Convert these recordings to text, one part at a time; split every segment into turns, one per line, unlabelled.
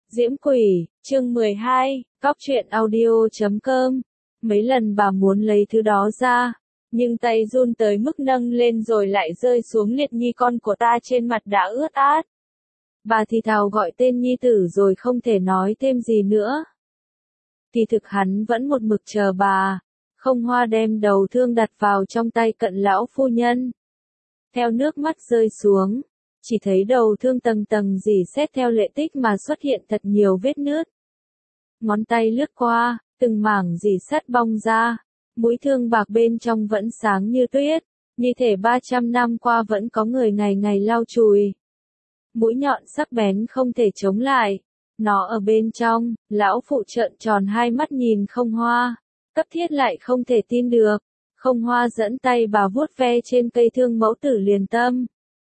Diễm Quỷ, chương 12, Cóc truyện audio.com. Mấy lần bà muốn lấy thứ đó ra, nhưng tay run tới mức nâng lên rồi lại rơi xuống. Liệt Nhi con của ta, trên mặt đã ướt át. Bà thì thào gọi tên nhi tử rồi không thể nói thêm gì nữa. Kỳ thực hắn vẫn một mực chờ bà. Không Hoa đem đầu thương đặt vào trong tay Cận lão phu nhân. Theo nước mắt rơi xuống, chỉ thấy đầu thương tầng tầng rỉ sét theo lệ tích mà xuất hiện thật nhiều vết nứt. Ngón tay lướt qua, từng mảng rỉ sét bong ra, mũi thương bạc bên trong vẫn sáng như tuyết, như thể 300 năm qua vẫn có người ngày ngày lau chùi. Mũi nhọn sắc bén không thể chống lại, nó ở bên trong. Lão phụ trợn tròn hai mắt nhìn Không Hoa, cấp thiết lại không thể tin được. Không Hoa dẫn tay bà vuốt ve trên cây thương. Mẫu tử liền tâm.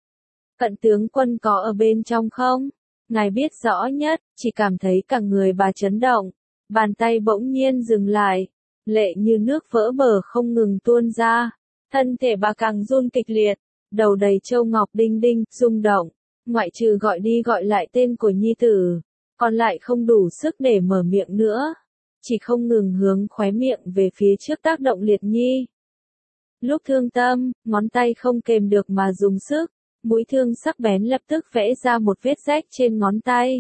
Cận tướng quân có ở bên trong không? Ngài biết rõ nhất. Chỉ cảm thấy cả người bà chấn động, bàn tay bỗng nhiên dừng lại, lệ như nước vỡ bờ không ngừng tuôn ra, thân thể bà càng run kịch liệt, đầu đầy châu ngọc đinh đinh, rung động, ngoại trừ gọi đi gọi lại tên của nhi tử, còn lại không đủ sức để mở miệng nữa, chỉ không ngừng hướng khóe miệng về phía trước tác động Liệt Nhi. Lúc thương tâm, ngón tay không kềm được mà dùng sức, mũi thương sắc bén lập tức vẽ ra một vết rách trên ngón tay.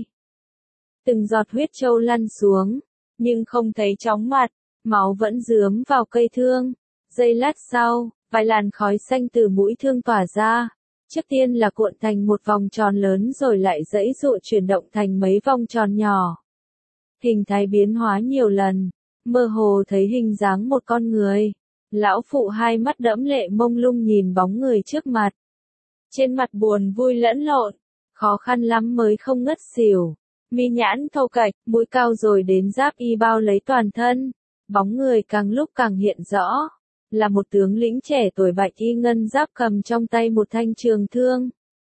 Từng giọt huyết trâu lăn xuống, nhưng không thấy chóng mặt, máu vẫn rướm vào cây thương. Giây lát sau, vài làn khói xanh từ mũi thương tỏa ra. Trước tiên là cuộn thành một vòng tròn lớn rồi lại giãy giụa chuyển động thành mấy vòng tròn nhỏ. Hình thái biến hóa nhiều lần, mơ hồ thấy hình dáng một con người. Lão phụ hai mắt đẫm lệ mông lung nhìn bóng người trước mặt. Trên mặt buồn vui lẫn lộn, khó khăn lắm mới không ngất xỉu. Mi nhãn thâu cạch, mũi cao rồi đến giáp y bao lấy toàn thân. Bóng người càng lúc càng hiện rõ. Là một tướng lĩnh trẻ tuổi bạch y ngân giáp cầm trong tay một thanh trường thương.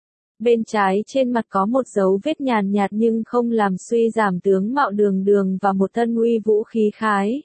Bên trái trên mặt có một dấu vết nhàn nhạt nhưng không làm suy giảm tướng mạo đường đường và một thân uy vũ khí khái.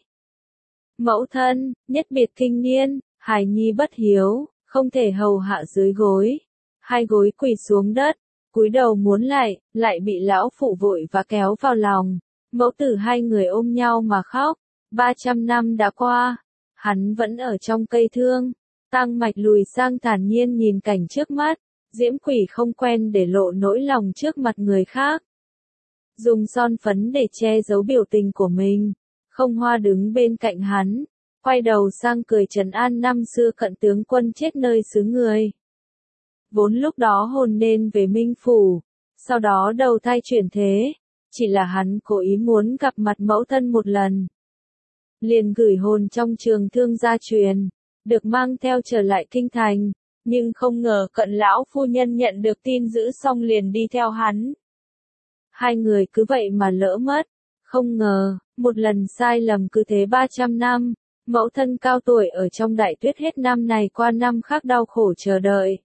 Mẫu thân, nhất biệt kinh niên, hài nhi bất hiếu, không thể hầu hạ dưới gối. Hai gối quỳ xuống đất, cúi đầu muốn lại bị lão phụ vội và kéo vào lòng. Mẫu tử hai người ôm nhau mà khóc. 300 năm đã qua, hắn vẫn ở trong cây thương. Tăng Mạch lùi sang thản nhiên nhìn cảnh trước mắt. Diễm Quỷ không quen để lộ nỗi lòng trước mặt người khác. Dùng son phấn để che giấu biểu tình của mình. Không Hoa đứng bên cạnh hắn, quay đầu sang cười trấn an năm xưa Cận tướng quân chết nơi xứ người. Vốn lúc đó hồn nên về Minh Phủ, sau đó đầu thai chuyển thế, chỉ là hắn cố ý muốn gặp mặt mẫu thân một lần. Liền gửi hồn trong trường thương gia truyền, được mang theo trở lại kinh thành, nhưng không ngờ Cận lão phu nhân nhận được tin dữ xong liền đi theo hắn. Hai người cứ vậy mà lỡ mất, không ngờ, một lần sai lầm cứ thế 300 năm, mẫu thân cao tuổi ở trong đại tuyết hết năm này qua năm khác đau khổ chờ đợi.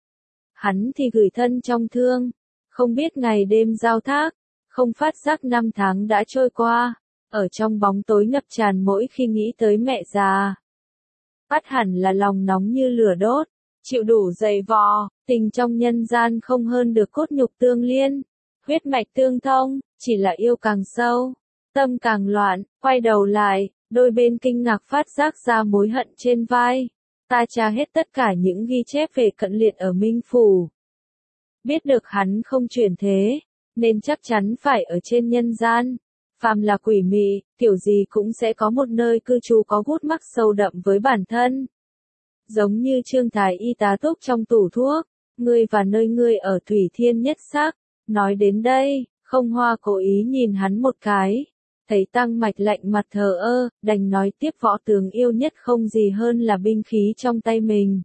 Hắn thì gửi thân trong thương, không biết ngày đêm giao thác, không phát giác năm tháng đã trôi qua, ở trong bóng tối ngập tràn mỗi khi nghĩ tới mẹ già. Ắt hẳn là lòng nóng như lửa đốt, chịu đủ dày vò, tình trong nhân gian không hơn được cốt nhục tương liên, huyết mạch tương thông, chỉ là yêu càng sâu, tâm càng loạn. Quay đầu lại, đôi bên kinh ngạc phát giác ra mối hận trên vai. Ta tra hết tất cả những ghi chép về Cận Liệt ở Minh Phủ. Biết được hắn không chuyển thế, nên chắc chắn phải ở trên nhân gian. Phàm là quỷ mị, kiểu gì cũng sẽ có một nơi cư trú có gút mắc sâu đậm với bản thân. Giống như Trương Thái y tá túc trong tủ thuốc, ngươi và nơi ngươi ở thủy thiên nhất sắc. Nói đến đây, Không Hoa cố ý nhìn hắn một cái. Thấy Tăng Mạch lạnh mặt thờ ơ, đành nói tiếp võ tướng yêu nhất không gì hơn là binh khí trong tay mình.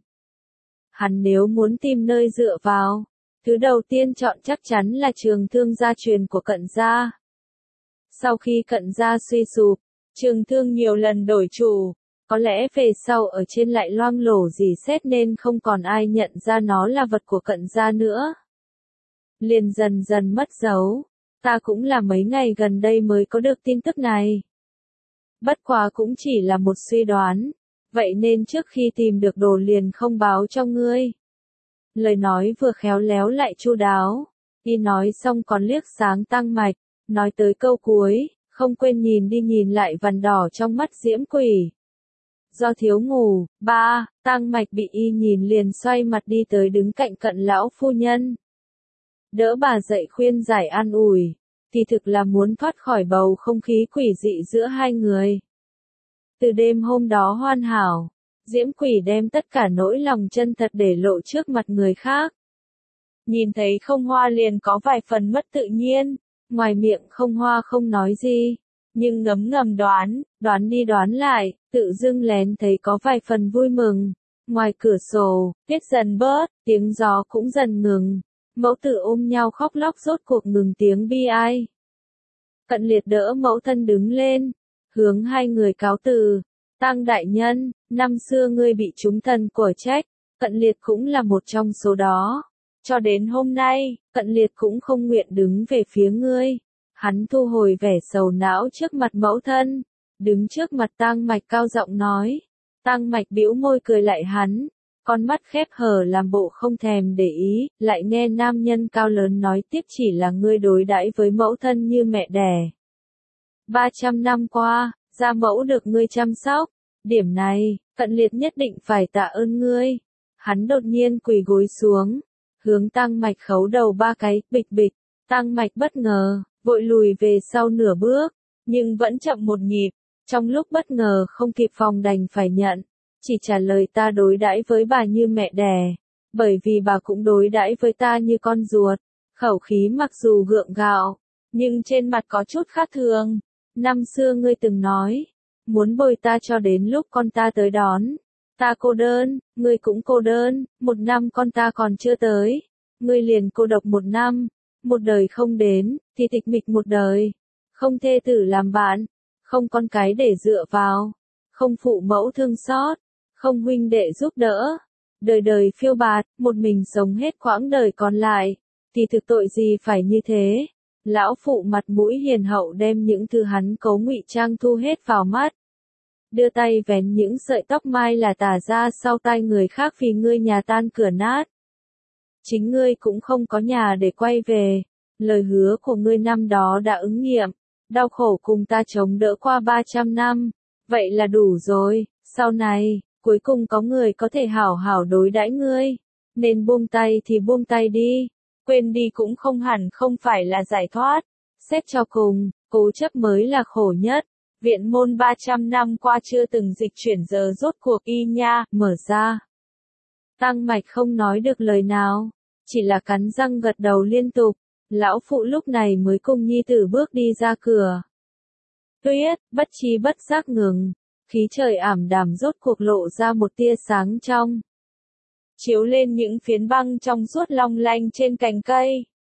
Hắn nếu muốn tìm nơi dựa vào, thứ đầu tiên chọn chắc chắn là trường thương gia truyền của Cận gia. Sau khi Cận gia suy sụp, trường thương nhiều lần đổi chủ, có lẽ về sau ở trên lại loang lổ rỉ sét nên không còn ai nhận ra nó là vật của Cận gia nữa. Liền dần dần mất dấu. Ta cũng là mấy ngày gần đây mới có được tin tức này. Bất quá cũng chỉ là một suy đoán, vậy nên trước khi tìm được đồ liền không báo cho ngươi. Lời nói vừa khéo léo lại chu đáo, y nói xong còn liếc sáng Tăng Mạch, Nói tới câu cuối, không quên nhìn đi nhìn lại vằn đỏ trong mắt Diễm Quỷ. Do thiếu ngủ, Tang Mạch bị y nhìn liền xoay mặt đi tới đứng cạnh cận lão phu nhân. Đỡ bà dậy khuyên giải an ủi, thì thực là muốn thoát khỏi bầu không khí quỷ dị giữa hai người. Từ đêm hôm đó hoàn hảo, Diễm Quỷ đem tất cả nỗi lòng chân thật để lộ trước mặt người khác. Nhìn thấy Không Hoa liền có vài phần mất tự nhiên, ngoài miệng Không Hoa không nói gì, nhưng ngấm ngầm đoán đi đoán lại, tự dưng lén thấy có vài phần vui mừng. Ngoài cửa sổ, tuyết dần bớt, tiếng gió cũng dần ngừng, mẫu tử ôm nhau khóc lóc rốt cuộc ngừng tiếng bi ai. Cận Liệt đỡ mẫu thân đứng lên, hướng hai người cáo từ. Tang đại nhân, năm xưa ngươi bị chúng thần của trách, Cận Liệt cũng là một trong số đó. Cho đến hôm nay, Cận Liệt cũng không nguyện đứng về phía ngươi. Hắn thu hồi vẻ sầu não trước mặt mẫu thân, đứng trước mặt Tang Mạch cao giọng nói. Tang Mạch bĩu môi cười lại hắn, con mắt khép hờ làm bộ không thèm để ý, lại nghe nam nhân cao lớn nói tiếp chỉ là ngươi đối đãi với mẫu thân như mẹ đẻ. 300 năm qua, gia mẫu được ngươi chăm sóc, điểm này, Cận Liệt nhất định phải tạ ơn ngươi. Hắn đột nhiên quỳ gối xuống, hướng Tang Mạch khấu đầu 3 cái, bịch bịch. Tang Mạch bất ngờ, vội lùi về sau nửa bước, nhưng vẫn chậm một nhịp. Trong lúc bất ngờ không kịp phòng đành phải nhận, chỉ trả lời ta đối đãi với bà như mẹ đẻ, bởi vì bà cũng đối đãi với ta như con ruột. Khẩu khí mặc dù gượng gạo, nhưng trên mặt có chút khác thường. Năm xưa ngươi từng nói, muốn bồi ta cho đến lúc con ta tới đón. Ta cô đơn, ngươi cũng cô đơn, 1 năm con ta còn chưa tới, ngươi liền cô độc 1 năm, một đời không đến, thì tịch mịch một đời. Không thê tử làm bạn, không con cái để dựa vào, không phụ mẫu thương xót, không huynh đệ giúp đỡ. Đời đời phiêu bạt, một mình sống hết quãng đời còn lại, thì thực tội gì phải như thế. Lão phụ mặt mũi hiền hậu đem những thứ hắn cố ngụy trang thu hết vào mắt. Đưa tay vén những sợi tóc mai là tả ra sau tai người khác vì ngươi nhà tan cửa nát. Chính ngươi cũng không có nhà để quay về, lời hứa của ngươi năm đó đã ứng nghiệm, đau khổ cùng ta chống đỡ qua 300 năm, vậy là đủ rồi, sau này, cuối cùng có người có thể hảo hảo đối đãi ngươi, nên buông tay thì buông tay đi, quên đi cũng không hẳn không phải là giải thoát, xét cho cùng, cố chấp mới là khổ nhất. Viện môn 300 năm qua chưa từng dịch chuyển giờ rốt cuộc y nha, mở ra. Tang Mạch không nói được lời nào, chỉ là cắn răng gật đầu liên tục, lão phụ lúc này mới cùng nhi tử bước đi ra cửa. Tuyết, bất chi bất giác ngừng, khí trời ảm đạm rốt cuộc lộ ra một tia sáng trong. Chiếu lên những phiến băng trong suốt long lanh trên cành cây.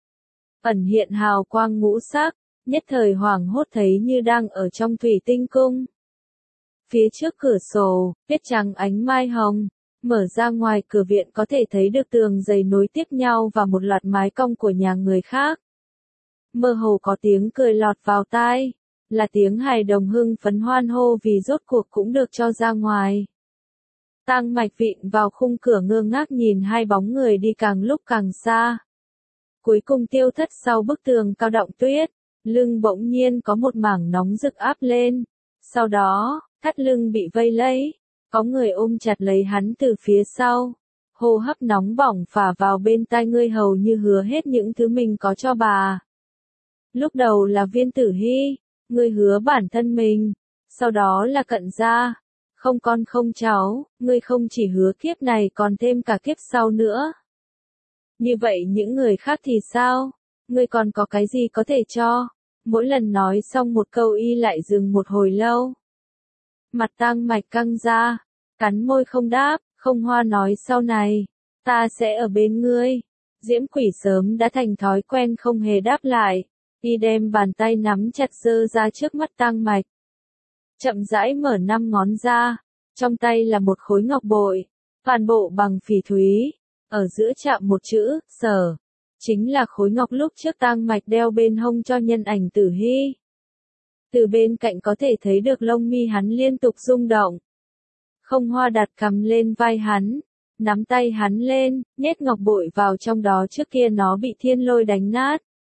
Ẩn hiện hào quang ngũ sắc. Nhất thời hoảng hốt thấy như đang ở trong thủy tinh cung. Phía trước cửa sổ, tuyết trắng ánh mai hồng, mở ra ngoài cửa viện có thể thấy được tường dày nối tiếp nhau và một loạt mái cong của nhà người khác. Mơ hồ có tiếng cười lọt vào tai, là tiếng hài đồng hưng phấn hoan hô vì rốt cuộc cũng được cho ra ngoài. Tang Mạch vịn vào khung cửa ngơ ngác nhìn hai bóng người đi càng lúc càng xa. Cuối cùng tiêu thất sau bức tường cao đọng tuyết. Lưng bỗng nhiên có một mảng nóng rực áp lên. Sau đó, thắt lưng bị vây lấy. Có người ôm chặt lấy hắn từ phía sau. Hô hấp nóng bỏng phả vào bên tai ngươi hầu như hứa hết những thứ mình có cho bà. Lúc đầu là Viên Tử Hy, ngươi hứa bản thân mình. Sau đó là Cận gia. Không con không cháu, ngươi không chỉ hứa kiếp này còn thêm cả kiếp sau nữa. Như vậy những người khác thì sao? Ngươi còn có cái gì có thể cho? Mỗi lần nói xong một câu y lại dừng một hồi lâu. Mặt Tang Mạch căng ra, cắn môi không đáp, Không Hoa nói sau này, ta sẽ ở bên ngươi. Diễm Quỷ sớm đã thành thói quen không hề đáp lại, y đem bàn tay nắm chặt giơ ra trước mắt Tang Mạch. Chậm rãi mở 5 ngón ra, trong tay là một khối ngọc bội, toàn bộ bằng phỉ thúy, ở giữa chạm một chữ, Sở. Chính là khối ngọc lúc trước Tang Mạch đeo bên hông cho nhân ảnh Tử Hy. Từ bên cạnh có thể thấy được lông mi hắn liên tục rung động. Không Hoa đặt cằm lên vai hắn, nắm tay hắn lên, nhét ngọc bội vào trong đó trước kia nó bị thiên lôi đánh nát.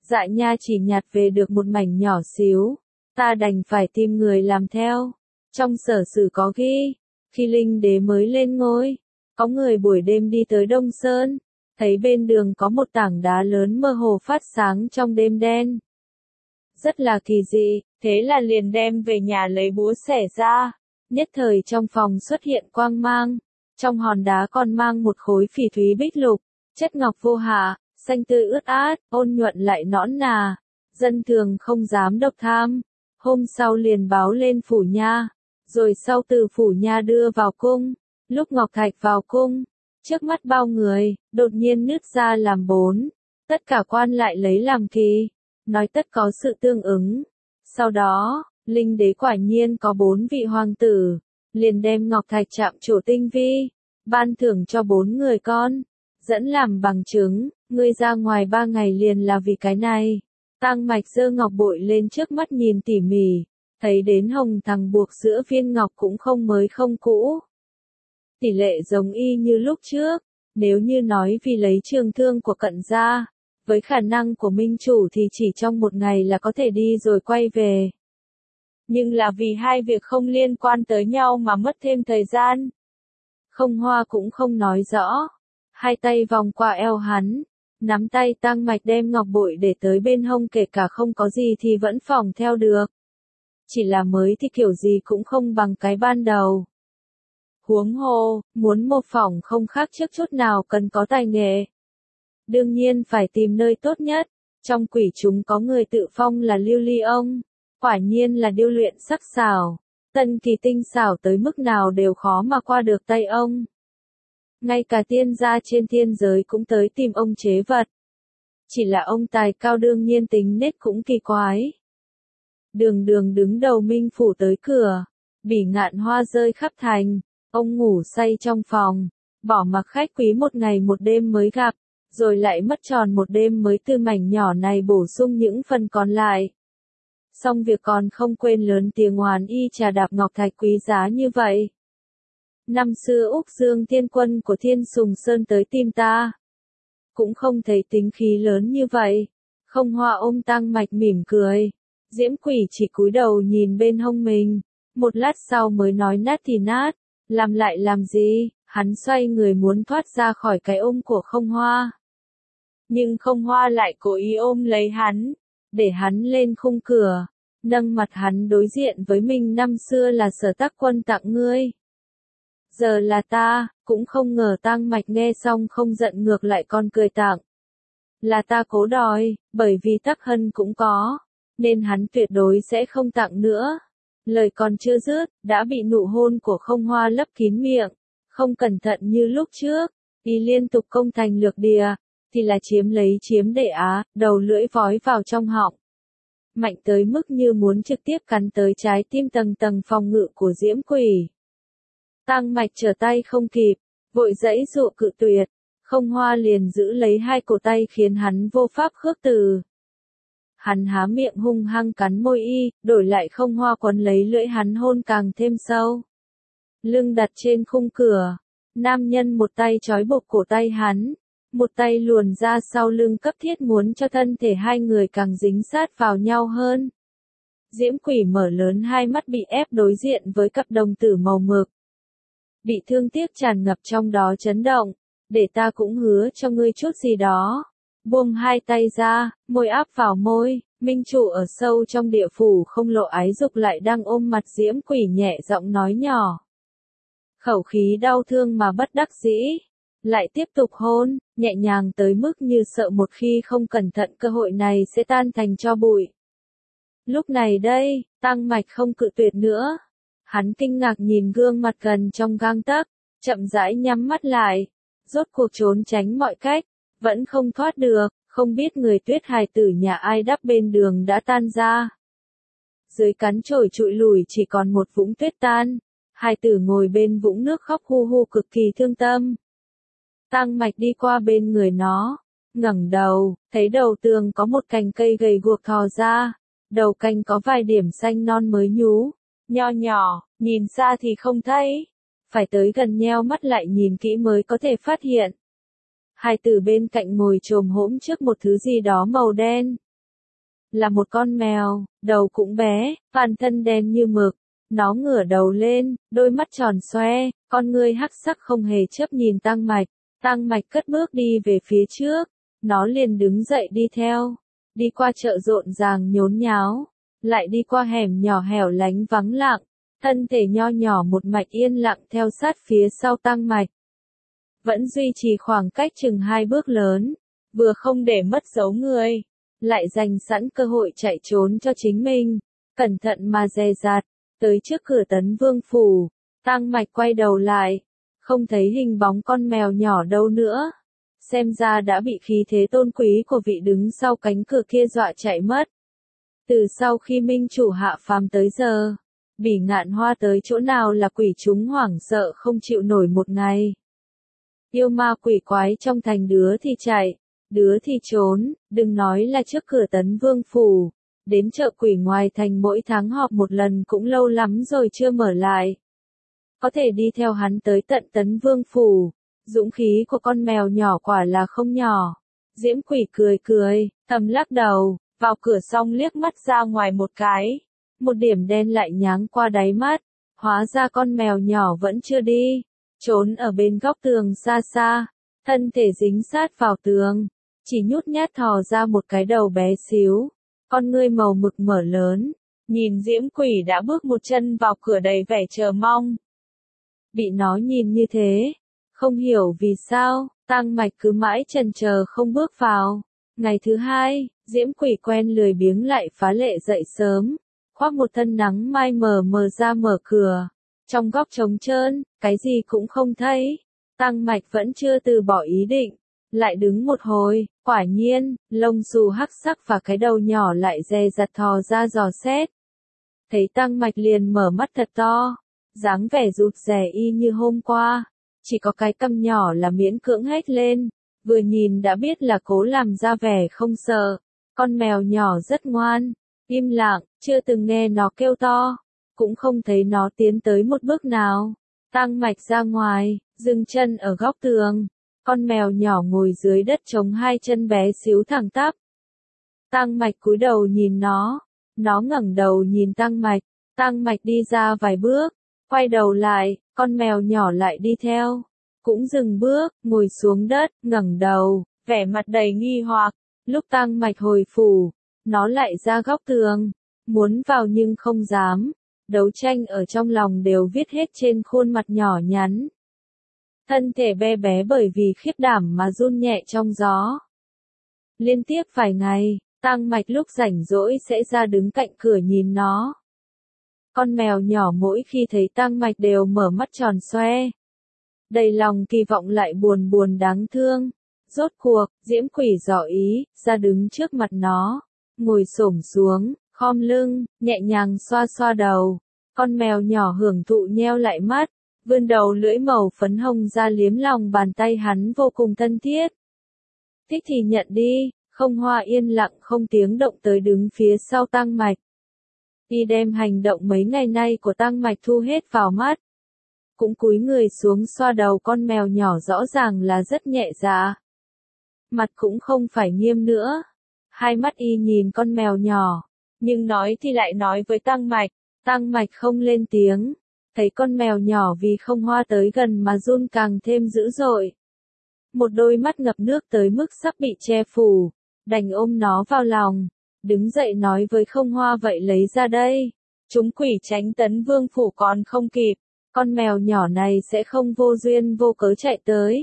Dạ nha chỉ nhặt về được một mảnh nhỏ xíu, ta đành phải tìm người làm theo. Trong sở sử có ghi, khi Linh Đế mới lên ngôi, có người buổi đêm đi tới Đông Sơn, thấy bên đường có một tảng đá lớn mơ hồ phát sáng trong đêm đen. Rất là kỳ dị, thế là liền đem về nhà lấy búa xẻ ra, nhất thời trong phòng xuất hiện quang mang, trong hòn đá còn mang một khối phỉ thúy bích lục, chất ngọc vô hạ, xanh tươi ướt át, ôn nhuận lại nõn nà, dân thường không dám độc tham. Hôm sau liền báo lên phủ nha, rồi sau từ phủ nha đưa vào cung, lúc ngọc thạch vào cung, trước mắt bao người, đột nhiên nứt ra làm 4, tất cả quan lại lấy làm kỳ, nói tất có sự tương ứng. Sau đó, Linh Đế quả nhiên có 4 vị hoàng tử, liền đem ngọc thạch chạm trổ tinh vi, ban thưởng cho 4 người con, dẫn làm bằng chứng, ngươi ra ngoài 3 ngày liền là vì cái này. Tang Mạch giơ ngọc bội lên trước mắt nhìn tỉ mỉ, thấy đến hồng thằng buộc giữa viên ngọc cũng không mới không cũ. Tỷ lệ giống y như lúc trước, nếu như nói vì lấy trường thương của Cận gia, với khả năng của minh chủ thì chỉ trong một ngày là có thể đi rồi quay về. Nhưng là vì hai việc không liên quan tới nhau mà mất thêm thời gian. Không Hoa cũng không nói rõ, hai tay vòng qua eo hắn, nắm tay Tang Mạch đem ngọc bội để tới bên hông, kể cả không có gì thì vẫn phỏng theo được. Chỉ là mới thì kiểu gì cũng không bằng cái ban đầu. Huống hồ, muốn mô phỏng không khác trước chút nào cần có tài nghệ. Đương nhiên phải tìm nơi tốt nhất, trong quỷ chúng có người tự phong là Lưu Ly ông, quả nhiên là điêu luyện sắc sảo, tân kỳ tinh xảo tới mức nào đều khó mà qua được tay ông. Ngay cả tiên gia trên thiên giới cũng tới tìm ông chế vật. Chỉ là ông tài cao đương nhiên tính nết cũng kỳ quái. Đường Đường đứng đầu minh phủ tới cửa, bỉ ngạn hoa rơi khắp thành, ông ngủ say trong phòng, bỏ mặc khách quý một ngày một đêm mới gặp, rồi lại mất tròn một đêm mới từ mảnh nhỏ này bổ sung những phần còn lại. Xong việc còn không quên lớn tiếng oán y trà đạp ngọc thạch quý giá như vậy. Năm xưa Úc Dương Thiên Quân của Thiên Sùng Sơn tới tìm ta, cũng không thấy tính khí lớn như vậy. Không Hoa ôm Tang Mạch mỉm cười, Diễm Quỷ chỉ cúi đầu nhìn bên hông mình, một lát sau mới nói nát thì nát, làm lại làm gì, hắn xoay người muốn thoát ra khỏi cái ôm của Không Hoa. Nhưng Không Hoa lại cố ý ôm lấy hắn, để hắn lên khung cửa, nâng mặt hắn đối diện với mình, năm xưa là Sở Tác Quân tặng ngươi. Giờ là ta, cũng không ngờ. Tang Mạch nghe xong không giận ngược lại còn cười tặng. Là ta cố đòi, bởi vì Tắc Hân cũng có, nên hắn tuyệt đối sẽ không tặng nữa. Lời còn chưa dứt, đã bị nụ hôn của Không Hoa lấp kín miệng, không cẩn thận như lúc trước, y liên tục công thành lược địa, thì là chiếm lấy chiếm để á, đầu lưỡi vói vào trong họng. Mạnh tới mức như muốn trực tiếp cắn tới trái tim tầng tầng phòng ngự của Diễm Quỷ. Tang Mạch trở tay không kịp, vội giãy giụa cự tuyệt, Không Hoa liền giữ lấy hai cổ tay khiến hắn vô pháp khước từ. Hắn há miệng hung hăng cắn môi y, đổi lại Không Hoa quấn lấy lưỡi hắn hôn càng thêm sâu. Lưng đặt trên khung cửa, nam nhân một tay trói buộc cổ tay hắn, một tay luồn ra sau lưng cấp thiết muốn cho thân thể hai người càng dính sát vào nhau hơn. Diễm Quỷ mở lớn hai mắt bị ép đối diện với cặp đồng tử màu mực. Bị thương tiếc tràn ngập trong đó chấn động, để ta cũng hứa cho ngươi chút gì đó. Buông hai tay ra, môi áp vào môi, minh chủ ở sâu trong địa phủ không lộ ái dục lại đang ôm mặt Diễm Quỷ nhẹ giọng nói nhỏ. Khẩu khí đau thương mà bất đắc dĩ, lại tiếp tục hôn, nhẹ nhàng tới mức như sợ một khi không cẩn thận cơ hội này sẽ tan thành tro bụi. Lúc này đây, Tang Mạch không cự tuyệt nữa. Hắn kinh ngạc nhìn gương mặt gần trong gang tấc, chậm rãi nhắm mắt lại, rốt cuộc trốn tránh mọi cách, vẫn không thoát được, không biết người tuyết hài tử nhà ai đắp bên đường đã tan ra. Dưới cắn chổi trụi lùi chỉ còn một vũng tuyết tan, hài tử ngồi bên vũng nước khóc hu hu cực kỳ thương tâm. Tang Mạch đi qua bên người nó, ngẩng đầu, thấy đầu tường có một cành cây gầy guộc thò ra, đầu cành có vài điểm xanh non mới nhú, nho nhỏ, nhìn xa thì không thấy, phải tới gần nheo mắt lại nhìn kỹ mới có thể phát hiện. Hài tử bên cạnh ngồi chồm hổm trước một thứ gì đó màu đen, là một con mèo, đầu cũng bé, toàn thân đen như mực. Nó ngửa đầu lên, đôi mắt tròn xoe, con ngươi hắc sắc không hề chớp nhìn Tăng Mạch. Tăng Mạch cất bước đi về phía trước, nó liền đứng dậy đi theo, đi qua chợ rộn ràng nhốn nháo, lại đi qua hẻm nhỏ hẻo lánh vắng lặng, thân thể nho nhỏ một mạch yên lặng theo sát phía sau Tăng Mạch. Vẫn duy trì khoảng cách chừng 2 bước lớn, vừa không để mất dấu người, lại dành sẵn cơ hội chạy trốn cho chính mình, cẩn thận mà dè dặt, tới trước cửa Tấn Vương phủ, Tăng Mạch quay đầu lại, không thấy hình bóng con mèo nhỏ đâu nữa, xem ra đã bị khí thế tôn quý của vị đứng sau cánh cửa kia dọa chạy mất. Từ sau khi minh chủ hạ phàm tới giờ, Bỉ Ngạn Hoa tới chỗ nào là quỷ chúng hoảng sợ không chịu nổi một ngày. Yêu ma quỷ quái trong thành đứa thì chạy, đứa thì trốn, đừng nói là trước cửa Tấn Vương phủ, đến chợ quỷ ngoài thành mỗi tháng họp một lần cũng lâu lắm rồi chưa mở lại. Có thể đi theo hắn tới tận Tấn Vương phủ, dũng khí của con mèo nhỏ quả là không nhỏ. Diễm Quỷ cười cười, thầm lắc đầu, vào cửa xong liếc mắt ra ngoài một cái, một điểm đen lại nháng qua đáy mắt, hóa ra con mèo nhỏ vẫn chưa đi, trốn ở bên góc tường xa xa, thân thể dính sát vào tường, chỉ nhút nhát thò ra một cái đầu bé xíu, con ngươi màu mực mở lớn, nhìn Diễm Quỷ đã bước một chân vào cửa đầy vẻ chờ mong. Bị nó nhìn như thế, không hiểu vì sao, Tăng Mạch cứ mãi chần chờ không bước vào. Ngày thứ hai, Diễm Quỷ quen lười biếng lại phá lệ dậy sớm, khoác một thân nắng mai mờ mờ ra mở cửa. Trong góc trống trơn, cái gì cũng không thấy. Tăng Mạch vẫn chưa từ bỏ ý định, lại đứng một hồi, quả nhiên, lông xù hắc sắc và cái đầu nhỏ lại dè dặt thò ra dò xét. Thấy Tăng Mạch liền mở mắt thật to, dáng vẻ rụt rè y như hôm qua, chỉ có cái cằm nhỏ là miễn cưỡng hét lên, vừa nhìn đã biết là cố làm ra vẻ không sợ. Con mèo nhỏ rất ngoan, im lặng, chưa từng nghe nó kêu to, cũng không thấy nó tiến tới một bước nào. Tăng Mạch ra ngoài, dừng chân ở góc tường, con mèo nhỏ ngồi dưới đất chống hai chân bé xíu thẳng tắp. Tăng Mạch cúi đầu nhìn nó ngẩng đầu nhìn Tăng Mạch đi ra vài bước, quay đầu lại, con mèo nhỏ lại đi theo, cũng dừng bước, ngồi xuống đất, ngẩng đầu, vẻ mặt đầy nghi hoặc. Lúc Tăng Mạch hồi phủ, nó lại ra góc tường, muốn vào nhưng không dám, đấu tranh ở trong lòng đều viết hết trên khuôn mặt nhỏ nhắn. Thân thể bé bé bởi vì khiếp đảm mà run nhẹ trong gió. Liên tiếp vài ngày, Tăng Mạch lúc rảnh rỗi sẽ ra đứng cạnh cửa nhìn nó. Con mèo nhỏ mỗi khi thấy Tăng Mạch đều mở mắt tròn xoe, đầy lòng kỳ vọng lại buồn buồn đáng thương. Rốt cuộc, Diễm Quỷ dò ý, ra đứng trước mặt nó, ngồi xổm xuống, khom lưng, nhẹ nhàng xoa xoa đầu. Con mèo nhỏ hưởng thụ nheo lại mắt, vươn đầu lưỡi màu phấn hồng ra liếm lòng bàn tay hắn vô cùng thân thiết. Thích thì nhận đi, Không Hoa yên lặng không tiếng động tới đứng phía sau Tăng Mạch. Y đem hành động mấy ngày nay của Tăng Mạch thu hết vào mắt. Cũng cúi người xuống xoa đầu con mèo nhỏ rõ ràng là rất nhẹ dạ. Mặt cũng không phải nghiêm nữa. Hai mắt y nhìn con mèo nhỏ, nhưng nói thì lại nói với Tăng Mạch. Tăng Mạch không lên tiếng, thấy con mèo nhỏ vì Không Hoa tới gần mà run càng thêm dữ dội. Một đôi mắt ngập nước tới mức sắp bị che phủ, đành ôm nó vào lòng, đứng dậy nói với Không Hoa vậy lấy ra đây. Chúng quỷ tránh Tấn Vương phủ còn không kịp, con mèo nhỏ này sẽ không vô duyên vô cớ chạy tới.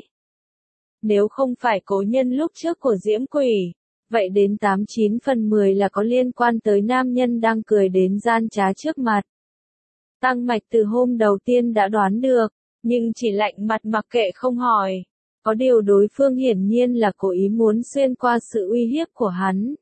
Nếu không phải cố nhân lúc trước của Diễm Quỷ, vậy đến 89 phần 10 là có liên quan tới nam nhân đang cười đến gian trá trước mặt. Tăng Mạch từ hôm đầu tiên đã đoán được, nhưng chỉ lạnh mặt mặc kệ không hỏi. Có điều đối phương hiển nhiên là cố ý muốn xuyên qua sự uy hiếp của hắn.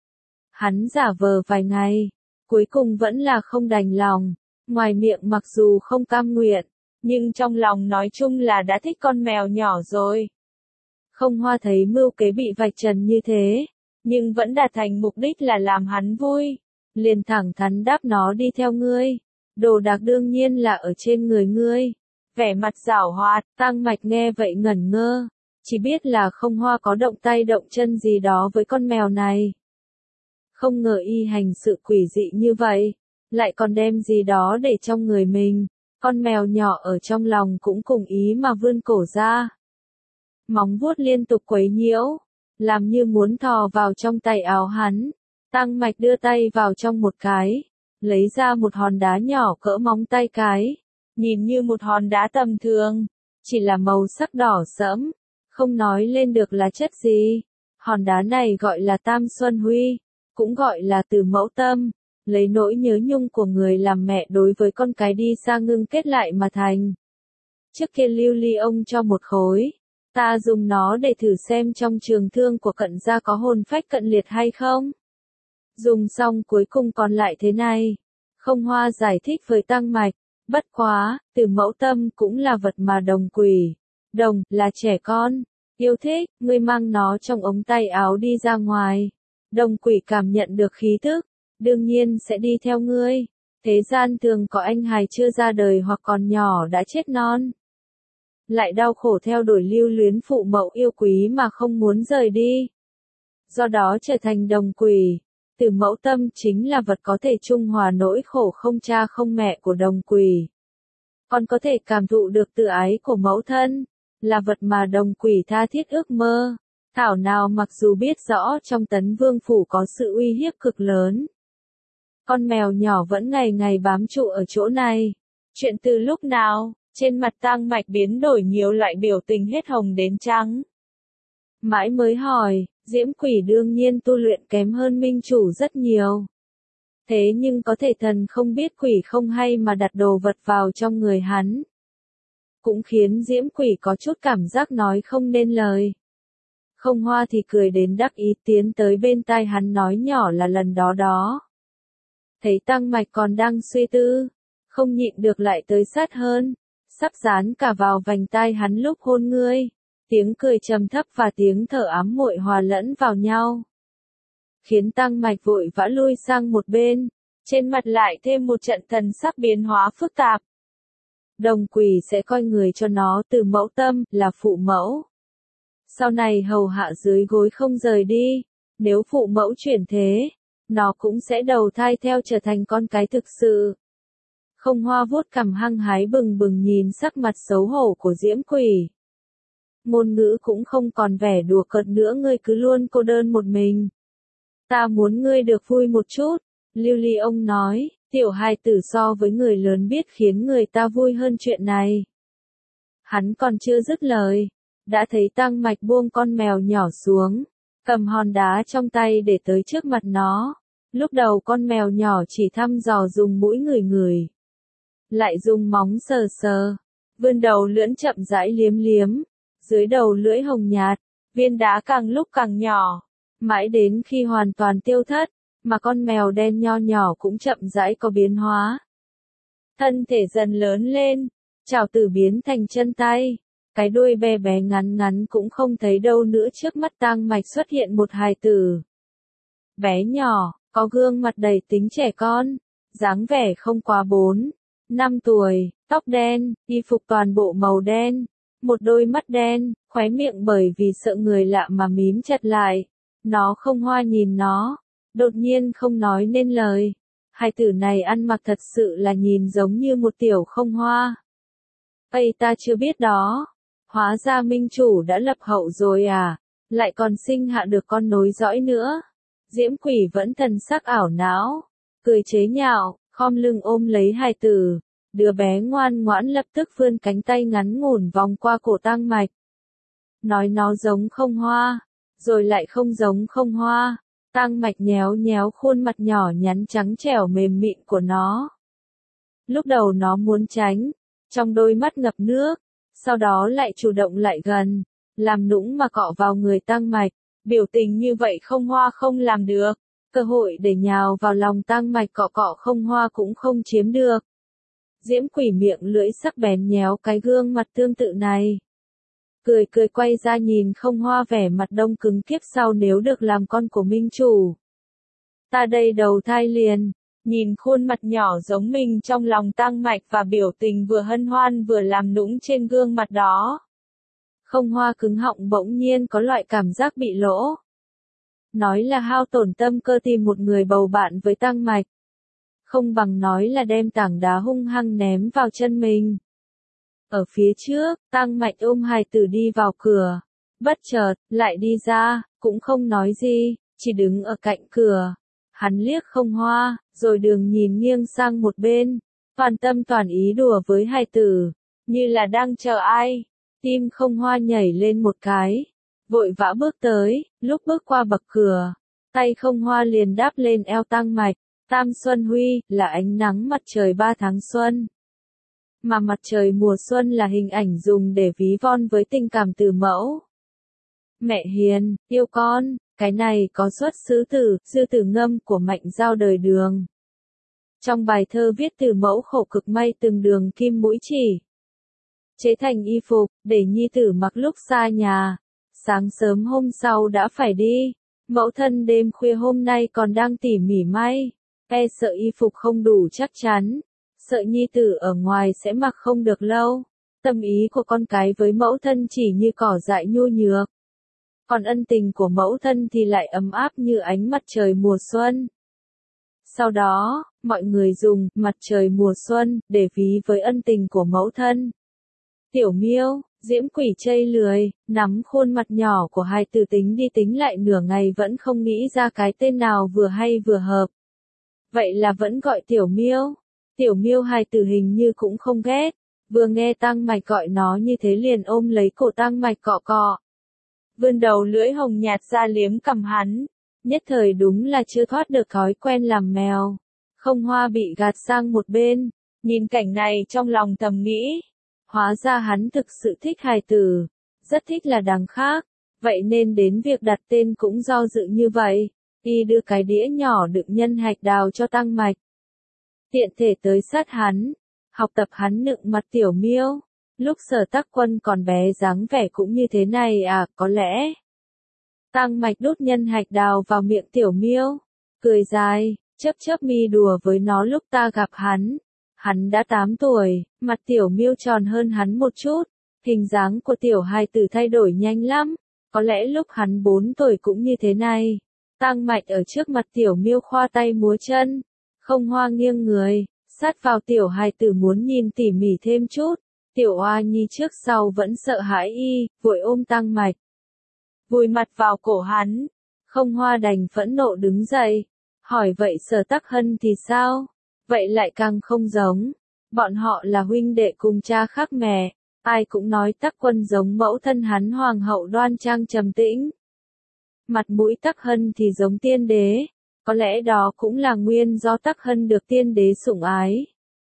Hắn giả vờ vài ngày, cuối cùng vẫn là không đành lòng, ngoài miệng mặc dù không cam nguyện, nhưng trong lòng nói chung là đã thích con mèo nhỏ rồi. Không Hoa thấy mưu kế bị vạch trần như thế, nhưng vẫn đạt thành mục đích là làm hắn vui, liền thẳng thắn đáp nó đi theo ngươi. Đồ đạc đương nhiên là ở trên người ngươi. Vẻ mặt giảo hoạt, Tăng Mạch nghe vậy ngẩn ngơ, chỉ biết là Không Hoa có động tay động chân gì đó với con mèo này. Không ngờ y hành sự quỷ dị như vậy, lại còn đem gì đó để trong người mình. Con mèo nhỏ ở trong lòng cũng cùng ý mà vươn cổ ra. Móng vuốt liên tục quấy nhiễu, làm như muốn thò vào trong tay áo hắn. Tăng Mạch đưa tay vào trong một cái, lấy ra một hòn đá nhỏ cỡ móng tay cái, nhìn như một hòn đá tầm thường, chỉ là màu sắc đỏ sẫm, không nói lên được là chất gì. Hòn đá này gọi là Tam Xuân Huy, cũng gọi là Từ Mẫu Tâm, lấy nỗi nhớ nhung của người làm mẹ đối với con cái đi xa ngưng kết lại mà thành. Trước kia Lưu Ly ông cho một khối, ta dùng nó để thử xem trong trường thương của Cận gia có hồn phách cận liệt hay không. Dùng xong cuối cùng còn lại thế này. Không Hoa giải thích với Tăng Mạch, bất quá, Từ Mẫu Tâm cũng là vật mà đồng quỷ. Đồng, là trẻ con, yêu thích, ngươi mang nó trong ống tay áo đi ra ngoài. Đồng quỷ cảm nhận được khí thức, đương nhiên sẽ đi theo ngươi. Thế gian thường có anh hài chưa ra đời hoặc còn nhỏ đã chết non. Lại đau khổ theo đuổi lưu luyến phụ mẫu yêu quý mà không muốn rời đi. Do đó trở thành đồng quỷ. Từ Mẫu Tâm chính là vật có thể trung hòa nỗi khổ không cha không mẹ của đồng quỷ. Còn có thể cảm thụ được tự ái của mẫu thân, là vật mà đồng quỷ tha thiết ước mơ. Thảo nào mặc dù biết rõ trong Tấn Vương Phủ có sự uy hiếp cực lớn. Con mèo nhỏ vẫn ngày ngày bám trụ ở chỗ này. Chuyện từ lúc nào, trên mặt Tăng Mạch biến đổi nhiều loại biểu tình hết hồng đến trắng. Mãi mới hỏi, Diễm Quỷ đương nhiên tu luyện kém hơn minh chủ rất nhiều. Thế nhưng có thể thần không biết quỷ không hay mà đặt đồ vật vào trong người hắn. Cũng khiến Diễm Quỷ có chút cảm giác nói không nên lời. Không Hoa thì cười đến đắc ý tiến tới bên tai hắn nói nhỏ là lần đó đó. Thấy Tăng Mạch còn đang suy tư, không nhịn được lại tới sát hơn, sắp dán cả vào vành tai hắn lúc hôn ngươi. Tiếng cười trầm thấp và tiếng thở ám muội hòa lẫn vào nhau. Khiến Tăng Mạch vội vã lui sang một bên, trên mặt lại thêm một trận thần sắc biến hóa phức tạp. Đồng quỷ sẽ coi người cho nó Từ Mẫu Tâm, là phụ mẫu. Sau này hầu hạ dưới gối không rời đi, nếu phụ mẫu chuyển thế, nó cũng sẽ đầu thai theo trở thành con cái thực sự. Không Hoa vuốt cằm hăng hái bừng bừng nhìn sắc mặt xấu hổ của Diễm Quỷ. Ngôn ngữ cũng không còn vẻ đùa cợt nữa, ngươi cứ luôn cô đơn một mình. Ta muốn ngươi được vui một chút, Lưu Ly ông nói, tiểu hài tử so với người lớn biết khiến người ta vui hơn chuyện này. Hắn còn chưa dứt lời, đã thấy Tăng Mạch buông con mèo nhỏ xuống, cầm hòn đá trong tay để tới trước mặt nó. Lúc đầu con mèo nhỏ chỉ thăm dò dùng mũi ngửi ngửi, lại dùng móng sờ sờ, vươn đầu lưỡn chậm rãi liếm liếm. Dưới đầu lưỡi hồng nhạt, viên đá càng lúc càng nhỏ, mãi đến khi hoàn toàn tiêu thất, mà con mèo đen nho nhỏ cũng chậm rãi có biến hóa. Thân thể dần lớn lên, chảo tử biến thành chân tay, cái đuôi bé bé ngắn ngắn cũng không thấy đâu nữa. Trước mắt Tăng Mạch xuất hiện một hài tử. Bé nhỏ, có gương mặt đầy tính trẻ con, dáng vẻ không quá 4-5 tuổi, tóc đen, y phục toàn bộ màu đen. Một đôi mắt đen, khóe miệng bởi vì sợ người lạ mà mím chặt lại. Nó Không Hoa nhìn nó, đột nhiên không nói nên lời. Hai tử này ăn mặc thật sự là nhìn giống như một tiểu Không Hoa. Ây, ta chưa biết đó. Hóa ra minh chủ đã lập hậu rồi à, lại còn sinh hạ được con nối dõi nữa. Diễm Quỷ vẫn thần sắc ảo não, cười chế nhạo, khom lưng ôm lấy hài tử. Đứa bé ngoan ngoãn lập tức vươn cánh tay ngắn ngủn vòng qua cổ Tăng Mạch. Nói nó giống Không Hoa, rồi lại không giống Không Hoa. Tăng Mạch nhéo nhéo khuôn mặt nhỏ nhắn trắng trẻo mềm mịn của nó. Lúc đầu nó muốn tránh, trong đôi mắt ngập nước, sau đó lại chủ động lại gần, làm nũng mà cọ vào người Tăng Mạch. Biểu tình như vậy Không Hoa không làm được, cơ hội để nhào vào lòng Tăng Mạch cọ cọ Không Hoa cũng không chiếm được. Diễm Quỷ miệng lưỡi sắc bén nhéo cái gương mặt tương tự này. Cười cười quay ra nhìn Không Hoa vẻ mặt đông cứng, kiếp sau nếu được làm con của minh chủ. Ta đây đầu thai liền. Nhìn khuôn mặt nhỏ giống mình trong lòng Tăng Mạch và biểu tình vừa hân hoan vừa làm nũng trên gương mặt đó. Không Hoa cứng họng bỗng nhiên có loại cảm giác bị lỗ. Nói là hao tổn tâm cơ tìm một người bầu bạn với Tăng Mạch. Không bằng nói là đem tảng đá hung hăng ném vào chân mình. Ở phía trước, Tăng Mạch ôm hài tử đi vào cửa. Bất chợt, lại đi ra, cũng không nói gì, chỉ đứng ở cạnh cửa. Hắn liếc Không Hoa, rồi đường nhìn nghiêng sang một bên. Toàn tâm toàn ý đùa với hài tử, như là đang chờ ai. Tim Không Hoa nhảy lên một cái. Vội vã bước tới, lúc bước qua bậc cửa. Tay Không Hoa liền đáp lên eo Tăng Mạch. Tam Xuân Huy, là ánh nắng mặt trời 3 tháng xuân. Mà mặt trời mùa xuân là hình ảnh dùng để ví von với tình cảm từ mẫu. Mẹ hiền, yêu con, cái này có xuất xứ từ Sư Tử Ngâm của Mạnh Dao đời Đường. Trong bài thơ viết từ mẫu khổ cực may từng đường kim mũi chỉ. Chế thành y phục, để nhi tử mặc lúc xa nhà. Sáng sớm hôm sau đã phải đi. Mẫu thân đêm khuya hôm nay còn đang tỉ mỉ may. E sợ y phục không đủ chắc chắn. Sợ nhi tử ở ngoài sẽ mặc không được lâu. Tâm ý của con cái với mẫu thân chỉ như cỏ dại nhu nhược. Còn ân tình của mẫu thân thì lại ấm áp như ánh mặt trời mùa xuân. Sau đó, mọi người dùng mặt trời mùa xuân để ví với ân tình của mẫu thân. Tiểu Miêu, Diễm Quỷ chây lười, nắm khuôn mặt nhỏ của hài tử tính đi tính lại nửa ngày vẫn không nghĩ ra cái tên nào vừa hay vừa hợp. Vậy là vẫn gọi Tiểu Miêu. Tiểu Miêu hài tử hình như cũng không ghét, vừa nghe Tăng Mạch gọi nó như thế liền ôm lấy cổ Tăng Mạch cọ cọ. Vươn đầu lưỡi hồng nhạt ra liếm cằm hắn, nhất thời đúng là chưa thoát được thói quen làm mèo. Không Hoa bị gạt sang một bên, nhìn cảnh này trong lòng thầm nghĩ. Hóa ra hắn thực sự thích hài tử, rất thích là đằng khác, vậy nên đến việc đặt tên cũng do dự như vậy. Y đưa cái đĩa nhỏ đựng nhân hạch đào cho Tăng Mạch. Tiện thể tới sát hắn, học tập hắn nựng mặt Tiểu Miêu. Lúc Sở Tắc Quân còn bé dáng vẻ cũng như thế này à, có lẽ. Tăng Mạch đút nhân hạch đào vào miệng Tiểu Miêu, cười dài, chớp mi đùa với nó lúc ta gặp hắn. Hắn đã 8 tuổi, mặt Tiểu Miêu tròn hơn hắn một chút, hình dáng của tiểu hài tử thay đổi nhanh lắm, có lẽ lúc hắn 4 tuổi cũng như thế này. Tăng Mạch ở trước mặt Tiểu Miêu khoa tay múa chân, Không Hoa nghiêng người, sát vào tiểu hài tử muốn nhìn tỉ mỉ thêm chút. Tiểu Oa Nhi trước sau vẫn sợ hãi y, vội ôm Tăng Mạch. Vùi mặt vào cổ hắn, Không Hoa đành phẫn nộ đứng dậy, hỏi vậy Sở Tắc Hân thì sao? Vậy lại càng không giống. Bọn họ là huynh đệ cùng cha khác mẹ, ai cũng nói Tắc Quân giống mẫu thân hắn hoàng hậu đoan trang trầm tĩnh. Mặt mũi Tắc Hân thì giống tiên đế, có lẽ đó cũng là nguyên do Tắc Hân được tiên đế sủng ái.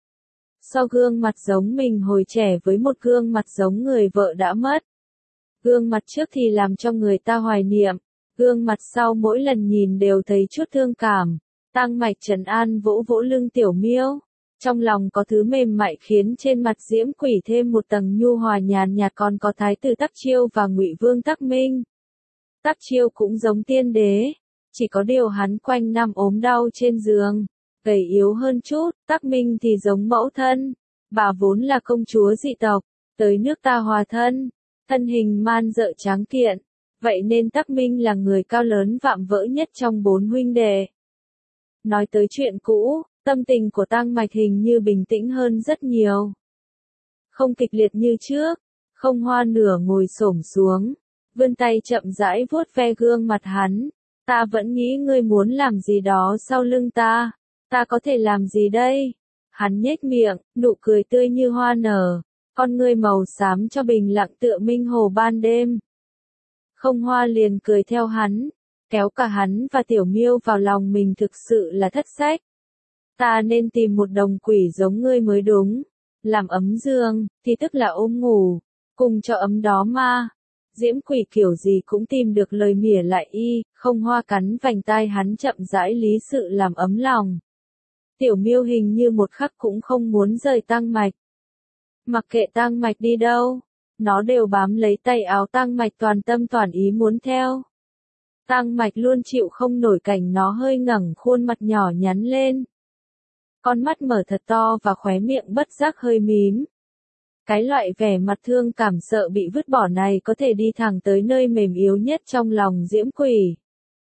So gương mặt giống mình hồi trẻ với một gương mặt giống người vợ đã mất. Gương mặt trước thì làm cho người ta hoài niệm, gương mặt sau mỗi lần nhìn đều thấy chút thương cảm. Tăng Mạch trấn an vỗ vỗ lưng Tiểu Miêu, trong lòng có thứ mềm mại khiến trên mặt Diễm Quỷ thêm một tầng nhu hòa nhàn nhạt, còn có Thái tử Tắc Chiêu và Ngụy Vương Tắc Minh. Tắc Chiêu cũng giống tiên đế, chỉ có điều hắn quanh năm ốm đau trên giường, gầy yếu hơn chút. Tắc Minh thì giống mẫu thân, bà vốn là công chúa dị tộc, tới nước ta hòa thân, thân hình man dợ tráng kiện, vậy nên Tắc Minh là người cao lớn vạm vỡ nhất trong 4 huynh đệ. Nói tới chuyện cũ, tâm tình của Tăng Mạch hình như bình tĩnh hơn rất nhiều. Không kịch liệt như trước, Không Hoa nửa ngồi xổm xuống, vươn tay chậm rãi vuốt ve gương mặt hắn. Ta vẫn nghĩ ngươi muốn làm gì đó sau lưng ta có thể làm gì đây? Hắn nhếch miệng, nụ cười tươi như hoa nở, con ngươi màu xám cho bình lặng tựa minh hồ ban đêm. Không Hoa liền cười theo hắn, kéo cả hắn và Tiểu Miêu vào lòng mình, thực sự là thất sách. Ta nên tìm một đồng quỷ giống ngươi mới đúng. Làm ấm giường, thì tức là ôm ngủ, cùng cho ấm đó mà. Diễm Quỷ kiểu gì cũng tìm được lời mỉa lại y. Không Hoa cắn vành tai hắn chậm rãi lý sự làm ấm lòng. Tiểu Miêu hình như một khắc cũng không muốn rời Tăng Mạch. Mặc kệ Tăng Mạch đi đâu, nó đều bám lấy tay áo Tăng Mạch, toàn tâm toàn ý muốn theo. Tăng Mạch luôn chịu không nổi cảnh nó hơi ngẩng khuôn mặt nhỏ nhắn lên. Con mắt mở thật to và khóe miệng bất giác hơi mím. Cái loại vẻ mặt thương cảm sợ bị vứt bỏ này có thể đi thẳng tới nơi mềm yếu nhất trong lòng Diễm Quỷ.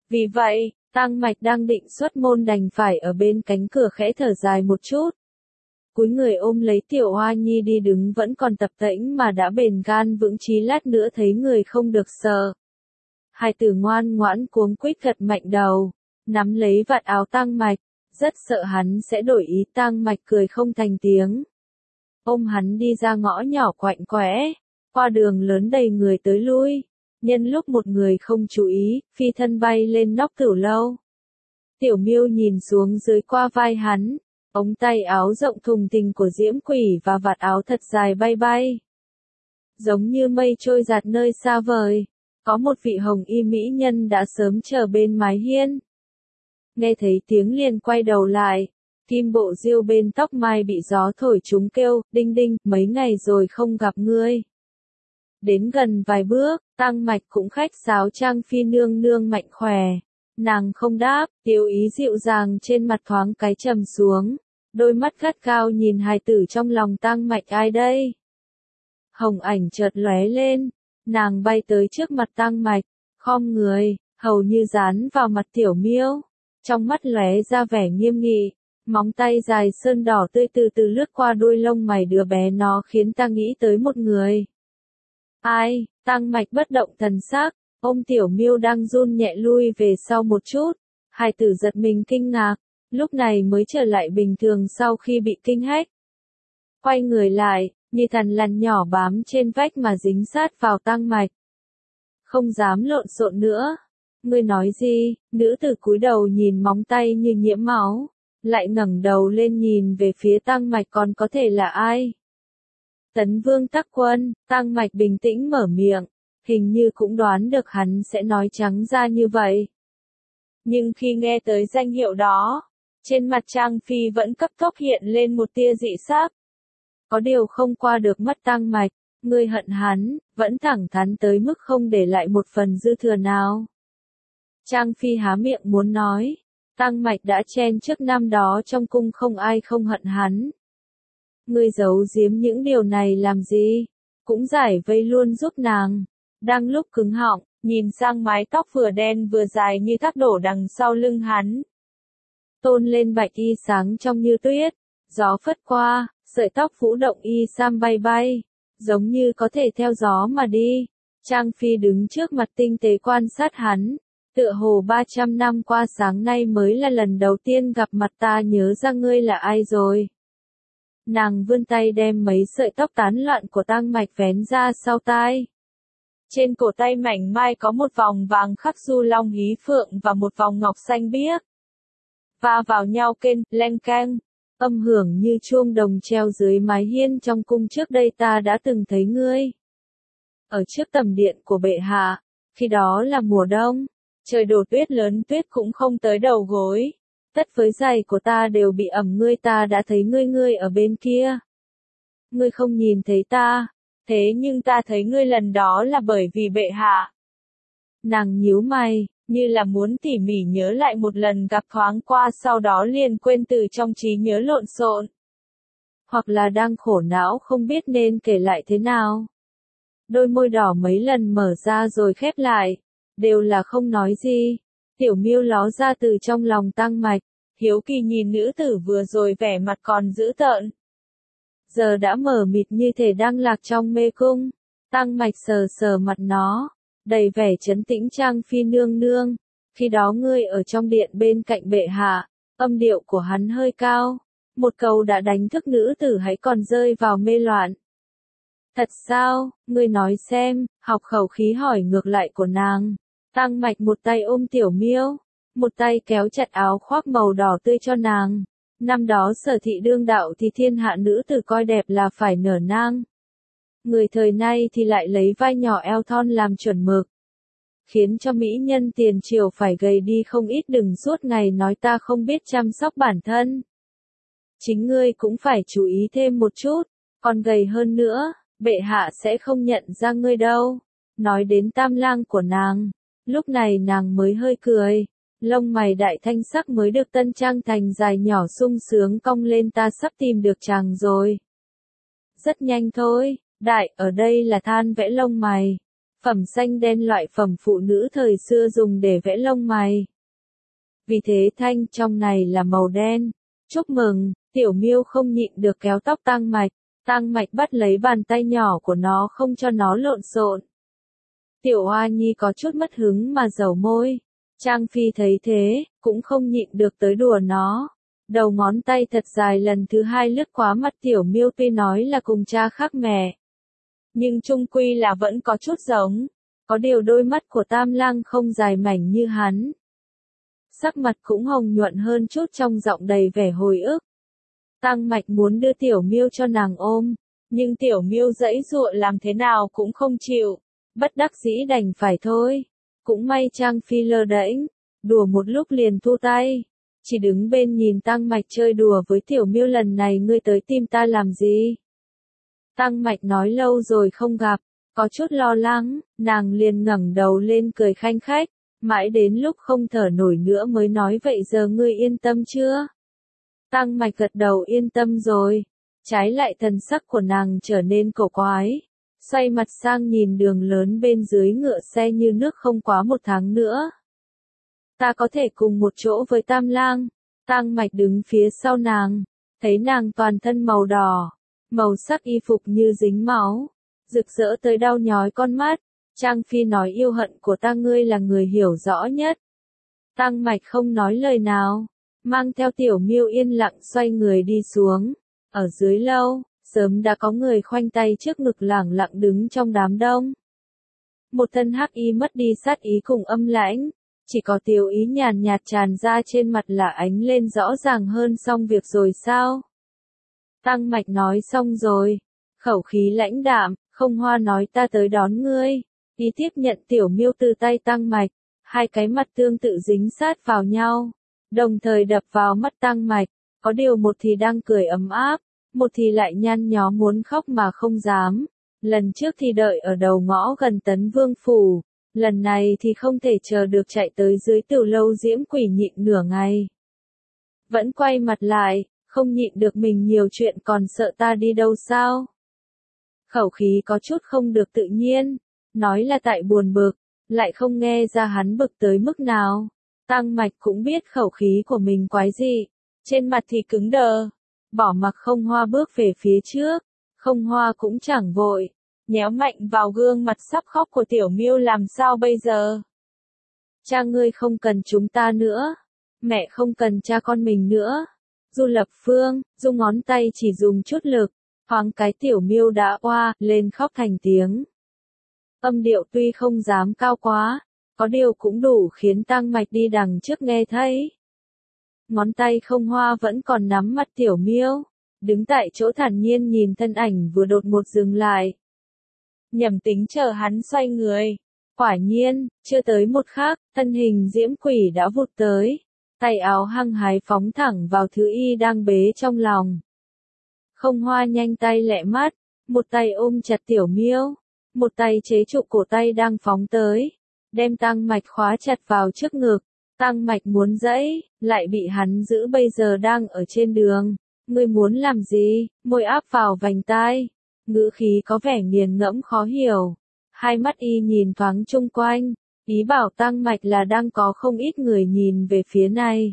Vì vậy, Tang Mạch đang định xuất môn đành phải ở bên cánh cửa khẽ thở dài một chút. Cúi người ôm lấy Tiểu Hoa Nhi đi đứng vẫn còn tập tễnh mà đã bền gan vững chí, lát nữa thấy người không được sợ. Hai tử ngoan ngoãn cuống quýt gật mạnh đầu, nắm lấy vạt áo Tang Mạch, rất sợ hắn sẽ đổi ý. Tang Mạch cười không thành tiếng, ôm hắn đi ra ngõ nhỏ quạnh quẽ, qua đường lớn đầy người tới lui. Nhân lúc một người không chú ý, phi thân bay lên nóc tiểu lâu. Tiểu Miêu nhìn xuống dưới qua vai hắn, ống tay áo rộng thùng thình của Diễm Quỷ và vạt áo thật dài bay bay. Giống như mây trôi giạt nơi xa vời, có một vị hồng y mỹ nhân đã sớm chờ bên mái hiên. Nghe thấy tiếng liền quay đầu lại, kim bộ diêu bên tóc mai bị gió thổi chúng kêu, đinh đinh, mấy ngày rồi không gặp ngươi. Đến gần vài bước, Tang Mạch cũng khách sáo Trang Phi nương nương mạnh khỏe. Nàng không đáp, tiêu ý dịu dàng trên mặt thoáng cái trầm xuống, đôi mắt gắt gao nhìn hài tử trong lòng Tang Mạch. Ai đây? Hồng ảnh chợt lóe lên, nàng bay tới trước mặt Tang Mạch, khom người, hầu như dán vào mặt Tiểu Miêu, trong mắt lóe ra vẻ nghiêm nghị, móng tay dài sơn đỏ tươi từ từ lướt qua đuôi lông mày đứa bé nó khiến ta nghĩ tới một người. Ai? Tang Mạch bất động thần sắc, ôm Tiểu Miêu đang run nhẹ lui về sau một chút. Hài tử giật mình kinh ngạc, lúc này mới trở lại bình thường sau khi bị kinh hách. Quay người lại, như thằn lằn nhỏ bám trên vách mà dính sát vào Tang Mạch. Không dám lộn xộn nữa. Ngươi nói gì? Nữ tử cúi đầu nhìn móng tay như nhiễm máu, lại ngẩng đầu lên nhìn về phía Tang Mạch. Còn có thể là ai? Tấn Vương Tắc Quân. Tang Mạch bình tĩnh mở miệng, hình như cũng đoán được hắn sẽ nói trắng ra như vậy. Nhưng khi nghe tới danh hiệu đó, trên mặt Trang Phi vẫn cấp tốc hiện lên một tia dị sắc. Có điều không qua được mắt Tang Mạch, ngươi hận hắn, vẫn thẳng thắn tới mức không để lại một phần dư thừa nào. Trang Phi há miệng muốn nói, Tang Mạch đã chen trước năm đó trong cung không ai không hận hắn. Ngươi giấu giếm những điều này làm gì? Cũng giải vây luôn giúp nàng. Đang lúc cứng họng, nhìn sang mái tóc vừa đen vừa dài như thác đổ đằng sau lưng hắn. Tôn lên bạch y sáng trong như tuyết, gió phất qua, sợi tóc vũ động y sam bay bay, giống như có thể theo gió mà đi. Trang Phi đứng trước mặt tinh tế quan sát hắn, tựa hồ 300 năm qua sáng nay mới là lần đầu tiên gặp mặt. Ta nhớ ra ngươi là ai rồi. Nàng vươn tay đem mấy sợi tóc tán loạn của Tang Mạch vén ra sau tai. Trên cổ tay mảnh mai có một vòng vàng khắc du long hí phượng và một vòng ngọc xanh biếc. Va vào nhau kên, leng keng, âm hưởng như chuông đồng treo dưới mái hiên trong cung. Trước đây ta đã từng thấy ngươi ở trước tầm điện của bệ hạ, khi đó là mùa đông, trời đổ tuyết lớn, tuyết cũng không tới đầu gối. Tất với giày của ta đều bị ẩm. Ta đã thấy ngươi ở bên kia. Ngươi không nhìn thấy ta, thế nhưng ta thấy ngươi lần đó là bởi vì bệ hạ. Nàng nhíu mày, như là muốn tỉ mỉ nhớ lại một lần gặp thoáng qua, sau đó liền quên từ trong trí nhớ lộn xộn. Hoặc là đang khổ não không biết nên kể lại thế nào. Đôi môi đỏ mấy lần mở ra rồi khép lại, đều là không nói gì. Tiểu Miêu ló ra từ trong lòng Tang Mạch, hiếu kỳ nhìn nữ tử vừa rồi vẻ mặt còn dữ tợn. Giờ đã mở mịt như thể đang lạc trong mê cung. Tang Mạch sờ sờ mặt nó, đầy vẻ trấn tĩnh. Trang Phi nương nương, khi đó ngươi ở trong điện bên cạnh bệ hạ, âm điệu của hắn hơi cao. Một câu đã đánh thức nữ tử hãy còn rơi vào mê loạn. Thật sao? Ngươi nói xem, học khẩu khí hỏi ngược lại của nàng. Tang Mạch một tay ôm Tiểu Miêu, một tay kéo chặt áo khoác màu đỏ tươi cho nàng. Năm đó Sở thị đương đạo thì thiên hạ nữ tử coi đẹp là phải nở nang. Người thời nay thì lại lấy vai nhỏ eo thon làm chuẩn mực, khiến cho mỹ nhân tiền triều phải gầy đi không ít. Đừng suốt ngày nói ta không biết chăm sóc bản thân. Chính ngươi cũng phải chú ý thêm một chút, còn gầy hơn nữa, bệ hạ sẽ không nhận ra ngươi đâu. Nói đến tam lang của nàng, lúc này nàng mới hơi cười, lông mày đại thanh sắc mới được tân trang thành dài nhỏ sung sướng cong lên. Ta sắp tìm được chàng rồi. Rất nhanh thôi, đại ở đây là than vẽ lông mày. phẩm xanh đen loại phẩm phụ nữ thời xưa dùng để vẽ lông mày. Vì thế thanh trong này là màu đen. Chúc mừng, Tiểu Miêu không nhịn được kéo tóc Tăng Mạch. Tăng Mạch bắt lấy bàn tay nhỏ của nó không cho nó lộn xộn. Tiểu Hoa Nhi có chút mất hứng mà dầu môi. Trang Phi thấy thế, cũng không nhịn được tới đùa nó. Đầu ngón tay thật dài lần thứ hai lướt qua mặt Tiểu Miêu, tuy nói là cùng cha khác mẹ, nhưng chung quy là vẫn có chút giống. Có điều đôi mắt của Tam Lang không dài mảnh như hắn. Sắc mặt cũng hồng nhuận hơn chút, trong giọng đầy vẻ hồi ức. Tăng Mạch muốn đưa Tiểu Miêu cho nàng ôm, nhưng Tiểu Miêu giãy giụa làm thế nào cũng không chịu. Bất đắc dĩ đành phải thôi. Cũng may Trang Phi lơ đễnh, đùa một lúc liền thu tay. Chỉ đứng bên nhìn Tăng Mạch chơi đùa với Tiểu Miêu. Lần này ngươi tới tìm ta làm gì? Tăng Mạch nói lâu rồi không gặp, có chút lo lắng, nàng liền ngẩng đầu lên cười khanh khách, mãi đến lúc không thở nổi nữa mới nói vậy giờ ngươi yên tâm chưa? Tăng Mạch gật đầu yên tâm rồi, trái lại thần sắc của nàng trở nên cổ quái, xoay mặt sang nhìn đường lớn bên dưới ngựa xe như nước không quá 1 tháng nữa. Ta có thể cùng một chỗ với Tam Lang. Tăng Mạch đứng phía sau nàng, thấy nàng toàn thân màu đỏ, màu sắc y phục như dính máu, rực rỡ tới đau nhói con mắt. Trang Phi nói yêu hận của ta ngươi là người hiểu rõ nhất. Tăng Mạch không nói lời nào, mang theo Tiểu Miêu yên lặng xoay người đi xuống. Ở dưới lâu, sớm đã có người khoanh tay trước ngực lẳng lặng đứng trong đám đông. Một thân hắc y mất đi sát ý cùng âm lãnh, chỉ có tiêu ý nhàn nhạt tràn ra trên mặt là ánh lên rõ ràng hơn. Xong việc rồi sao? Tăng Mạch nói xong rồi, khẩu khí lãnh đạm, Không Hoa nói ta tới đón ngươi, đi tiếp nhận Tiểu Miêu từ tay Tăng Mạch, hai cái mặt tương tự dính sát vào nhau, đồng thời đập vào mắt Tăng Mạch, có điều một thì đang cười ấm áp, một thì lại nhăn nhó muốn khóc mà không dám. Lần trước thì đợi ở đầu ngõ gần Tấn Vương Phủ, lần này thì không thể chờ được chạy tới dưới Tiểu Lâu Diễm Quỷ nhịn nửa ngày. Vẫn quay mặt lại, không nhịn được mình nhiều chuyện còn sợ ta đi đâu sao? Khẩu khí có chút không được tự nhiên, nói là tại buồn bực, lại không nghe ra hắn bực tới mức nào. Tăng Mạch cũng biết khẩu khí của mình quái dị, trên mặt thì cứng đờ, bỏ mặc Không Hoa bước về phía trước, Không Hoa cũng chẳng vội, nhéo mạnh vào gương mặt sắp khóc của Tiểu Miêu. Làm sao bây giờ? Cha ngươi không cần chúng ta nữa, mẹ không cần cha con mình nữa. Du Lập Phương, dùng ngón tay chỉ dùng chút lực, thoáng cái Tiểu Miêu đã oa lên khóc thành tiếng. Âm điệu tuy không dám cao quá, có điều cũng đủ khiến Tăng Mạch đi đằng trước nghe thấy. Ngón tay Không Hoa vẫn còn nắm mặt Tiểu Miêu, đứng tại chỗ thản nhiên nhìn thân ảnh vừa đột ngột dừng lại. Nhầm tính chờ hắn xoay người. Quả nhiên, chưa tới một khắc, thân hình Diễm Quỷ đã vụt tới, tay áo hăng hái phóng thẳng vào thứ y đang bế trong lòng. Không Hoa nhanh tay lẹ mắt, một tay ôm chặt Tiểu Miêu, một tay chế trụ cổ tay đang phóng tới, đem Tăng Mạch khóa chặt vào trước ngực. Tăng Mạch muốn giãy, lại bị hắn giữ. Bây giờ đang ở trên đường, ngươi muốn làm gì? Môi áp vào vành tai, ngữ khí có vẻ nghiền ngẫm khó hiểu. Hai mắt y nhìn thoáng chung quanh, ý bảo Tăng Mạch là đang có không ít người nhìn về phía này.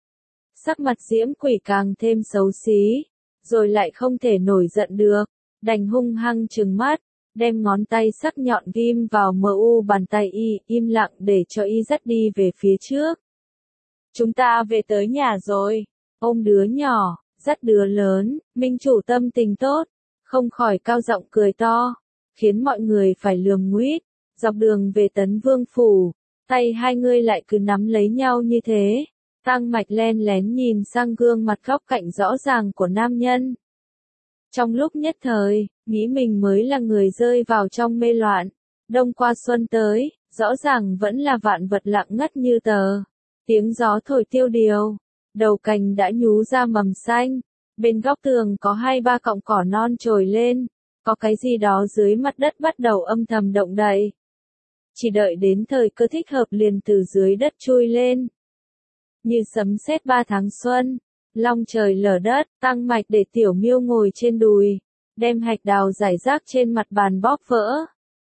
Sắc mặt Diễm Quỷ càng thêm xấu xí, rồi lại không thể nổi giận được, đành hung hăng trừng mắt, đem ngón tay sắc nhọn ghim vào mu bàn tay y, im lặng để cho y dắt đi về phía trước. Chúng ta về tới nhà rồi, ôm đứa nhỏ, dắt đứa lớn, minh chủ tâm tình tốt, không khỏi cao giọng cười to, khiến mọi người phải lườm nguýt. Dọc đường về Tấn Vương Phủ, tay hai người lại cứ nắm lấy nhau như thế. Tăng Mạch len lén nhìn sang gương mặt góc cạnh rõ ràng của nam nhân. Trong lúc nhất thời, nghĩ mình mới là người rơi vào trong mê loạn. Đông qua xuân tới, rõ ràng vẫn là vạn vật lặng ngắt như tờ. Tiếng gió thổi tiêu điều, đầu cành đã nhú ra mầm xanh. Bên góc tường có 2-3 cọng cỏ non trồi lên, có cái gì đó dưới mặt đất bắt đầu âm thầm động đậy. Chỉ đợi đến thời cơ thích hợp liền từ dưới đất chui lên. Như sấm sét 3 tháng xuân, long trời lở đất. Tăng Mạch để Tiểu Miêu ngồi trên đùi, đem hạch đào rải rác trên mặt bàn bóp vỡ,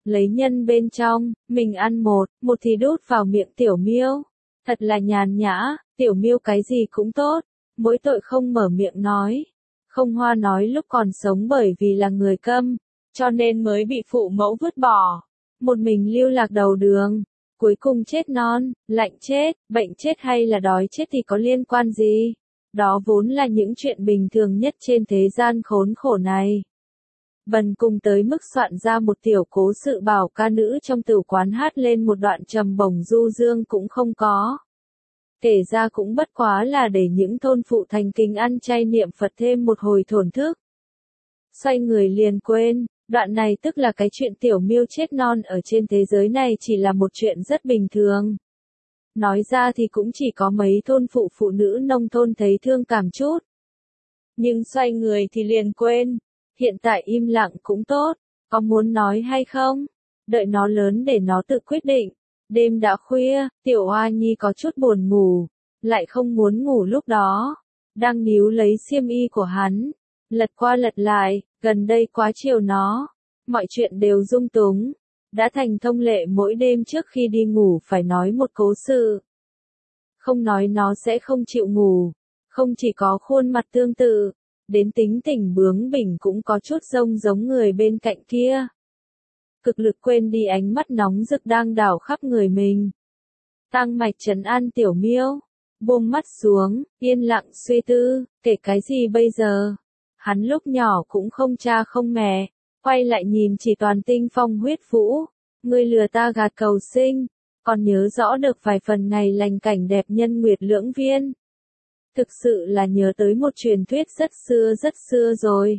lấy nhân bên trong, mình ăn một thì đút vào miệng Tiểu Miêu. Thật là nhàn nhã, Tiểu Miêu cái gì cũng tốt, mỗi tội không mở miệng nói. Không Hoa nói lúc còn sống bởi vì là người câm, cho nên mới bị phụ mẫu vứt bỏ. Một mình lưu lạc đầu đường, cuối cùng chết non, lạnh chết, bệnh chết hay là đói chết thì có liên quan gì? Đó vốn là những chuyện bình thường nhất trên thế gian khốn khổ này. Bần cùng tới mức soạn ra một tiểu cố sự bảo ca nữ trong tử quán hát lên một đoạn trầm bổng du dương cũng không có. Kể ra cũng bất quá là để những thôn phụ thành kính ăn chay niệm Phật thêm một hồi thổn thức. Xoay người liền quên, đoạn này tức là cái chuyện Tiểu Miêu chết non ở trên thế giới này chỉ là một chuyện rất bình thường. Nói ra thì cũng chỉ có mấy thôn phụ phụ nữ nông thôn thấy thương cảm chút. Nhưng xoay người thì liền quên, hiện tại im lặng cũng tốt, có muốn nói hay không? Đợi nó lớn để nó tự quyết định. Đêm đã khuya, Tiểu Hoa Nhi có chút buồn ngủ, lại không muốn ngủ lúc đó. Đang níu lấy xiêm y của hắn, lật qua lật lại, gần đây quá chiều nó. Mọi chuyện đều dung túng, đã thành thông lệ mỗi đêm trước khi đi ngủ phải nói một cố sự. Không nói nó sẽ không chịu ngủ, không chỉ có khuôn mặt tương tự, đến tính tình bướng bỉnh cũng có chút giống người bên cạnh kia. Cực lực quên đi ánh mắt nóng rực đang đảo khắp người mình. Tăng Mạch trấn an Tiểu Miêu, buông mắt xuống, yên lặng suy tư, kể cái gì bây giờ? Hắn lúc nhỏ cũng không cha không mẹ, quay lại nhìn chỉ toàn tinh phong huyết vũ, ngươi lừa ta gạt cầu sinh, còn nhớ rõ được vài phần ngày lành cảnh đẹp nhân nguyệt lưỡng viên. Thực sự là nhớ tới một truyền thuyết rất xưa rồi.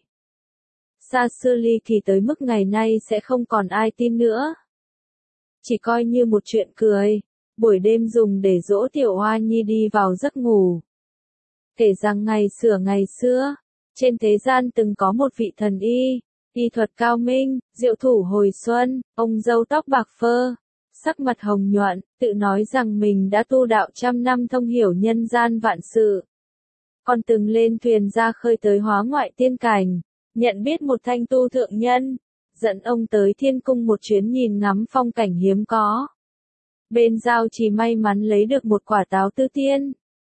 Xa xưa ly kỳ tới mức ngày nay sẽ không còn ai tin nữa. Chỉ coi như một chuyện cười, buổi đêm dùng để dỗ Tiểu Hoa Nhi đi vào giấc ngủ. Kể rằng ngày xưa, trên thế gian từng có một vị thần y thuật cao minh, diệu thủ hồi xuân, ông râu tóc bạc phơ, sắc mặt hồng nhuận, tự nói rằng mình đã tu đạo 100 năm thông hiểu nhân gian vạn sự. Còn từng lên thuyền ra khơi tới hóa ngoại tiên cảnh, nhận biết một thanh tu thượng nhân, dẫn ông tới thiên cung một chuyến nhìn ngắm phong cảnh hiếm có. Bên giao chỉ may mắn lấy được một quả táo tư tiên.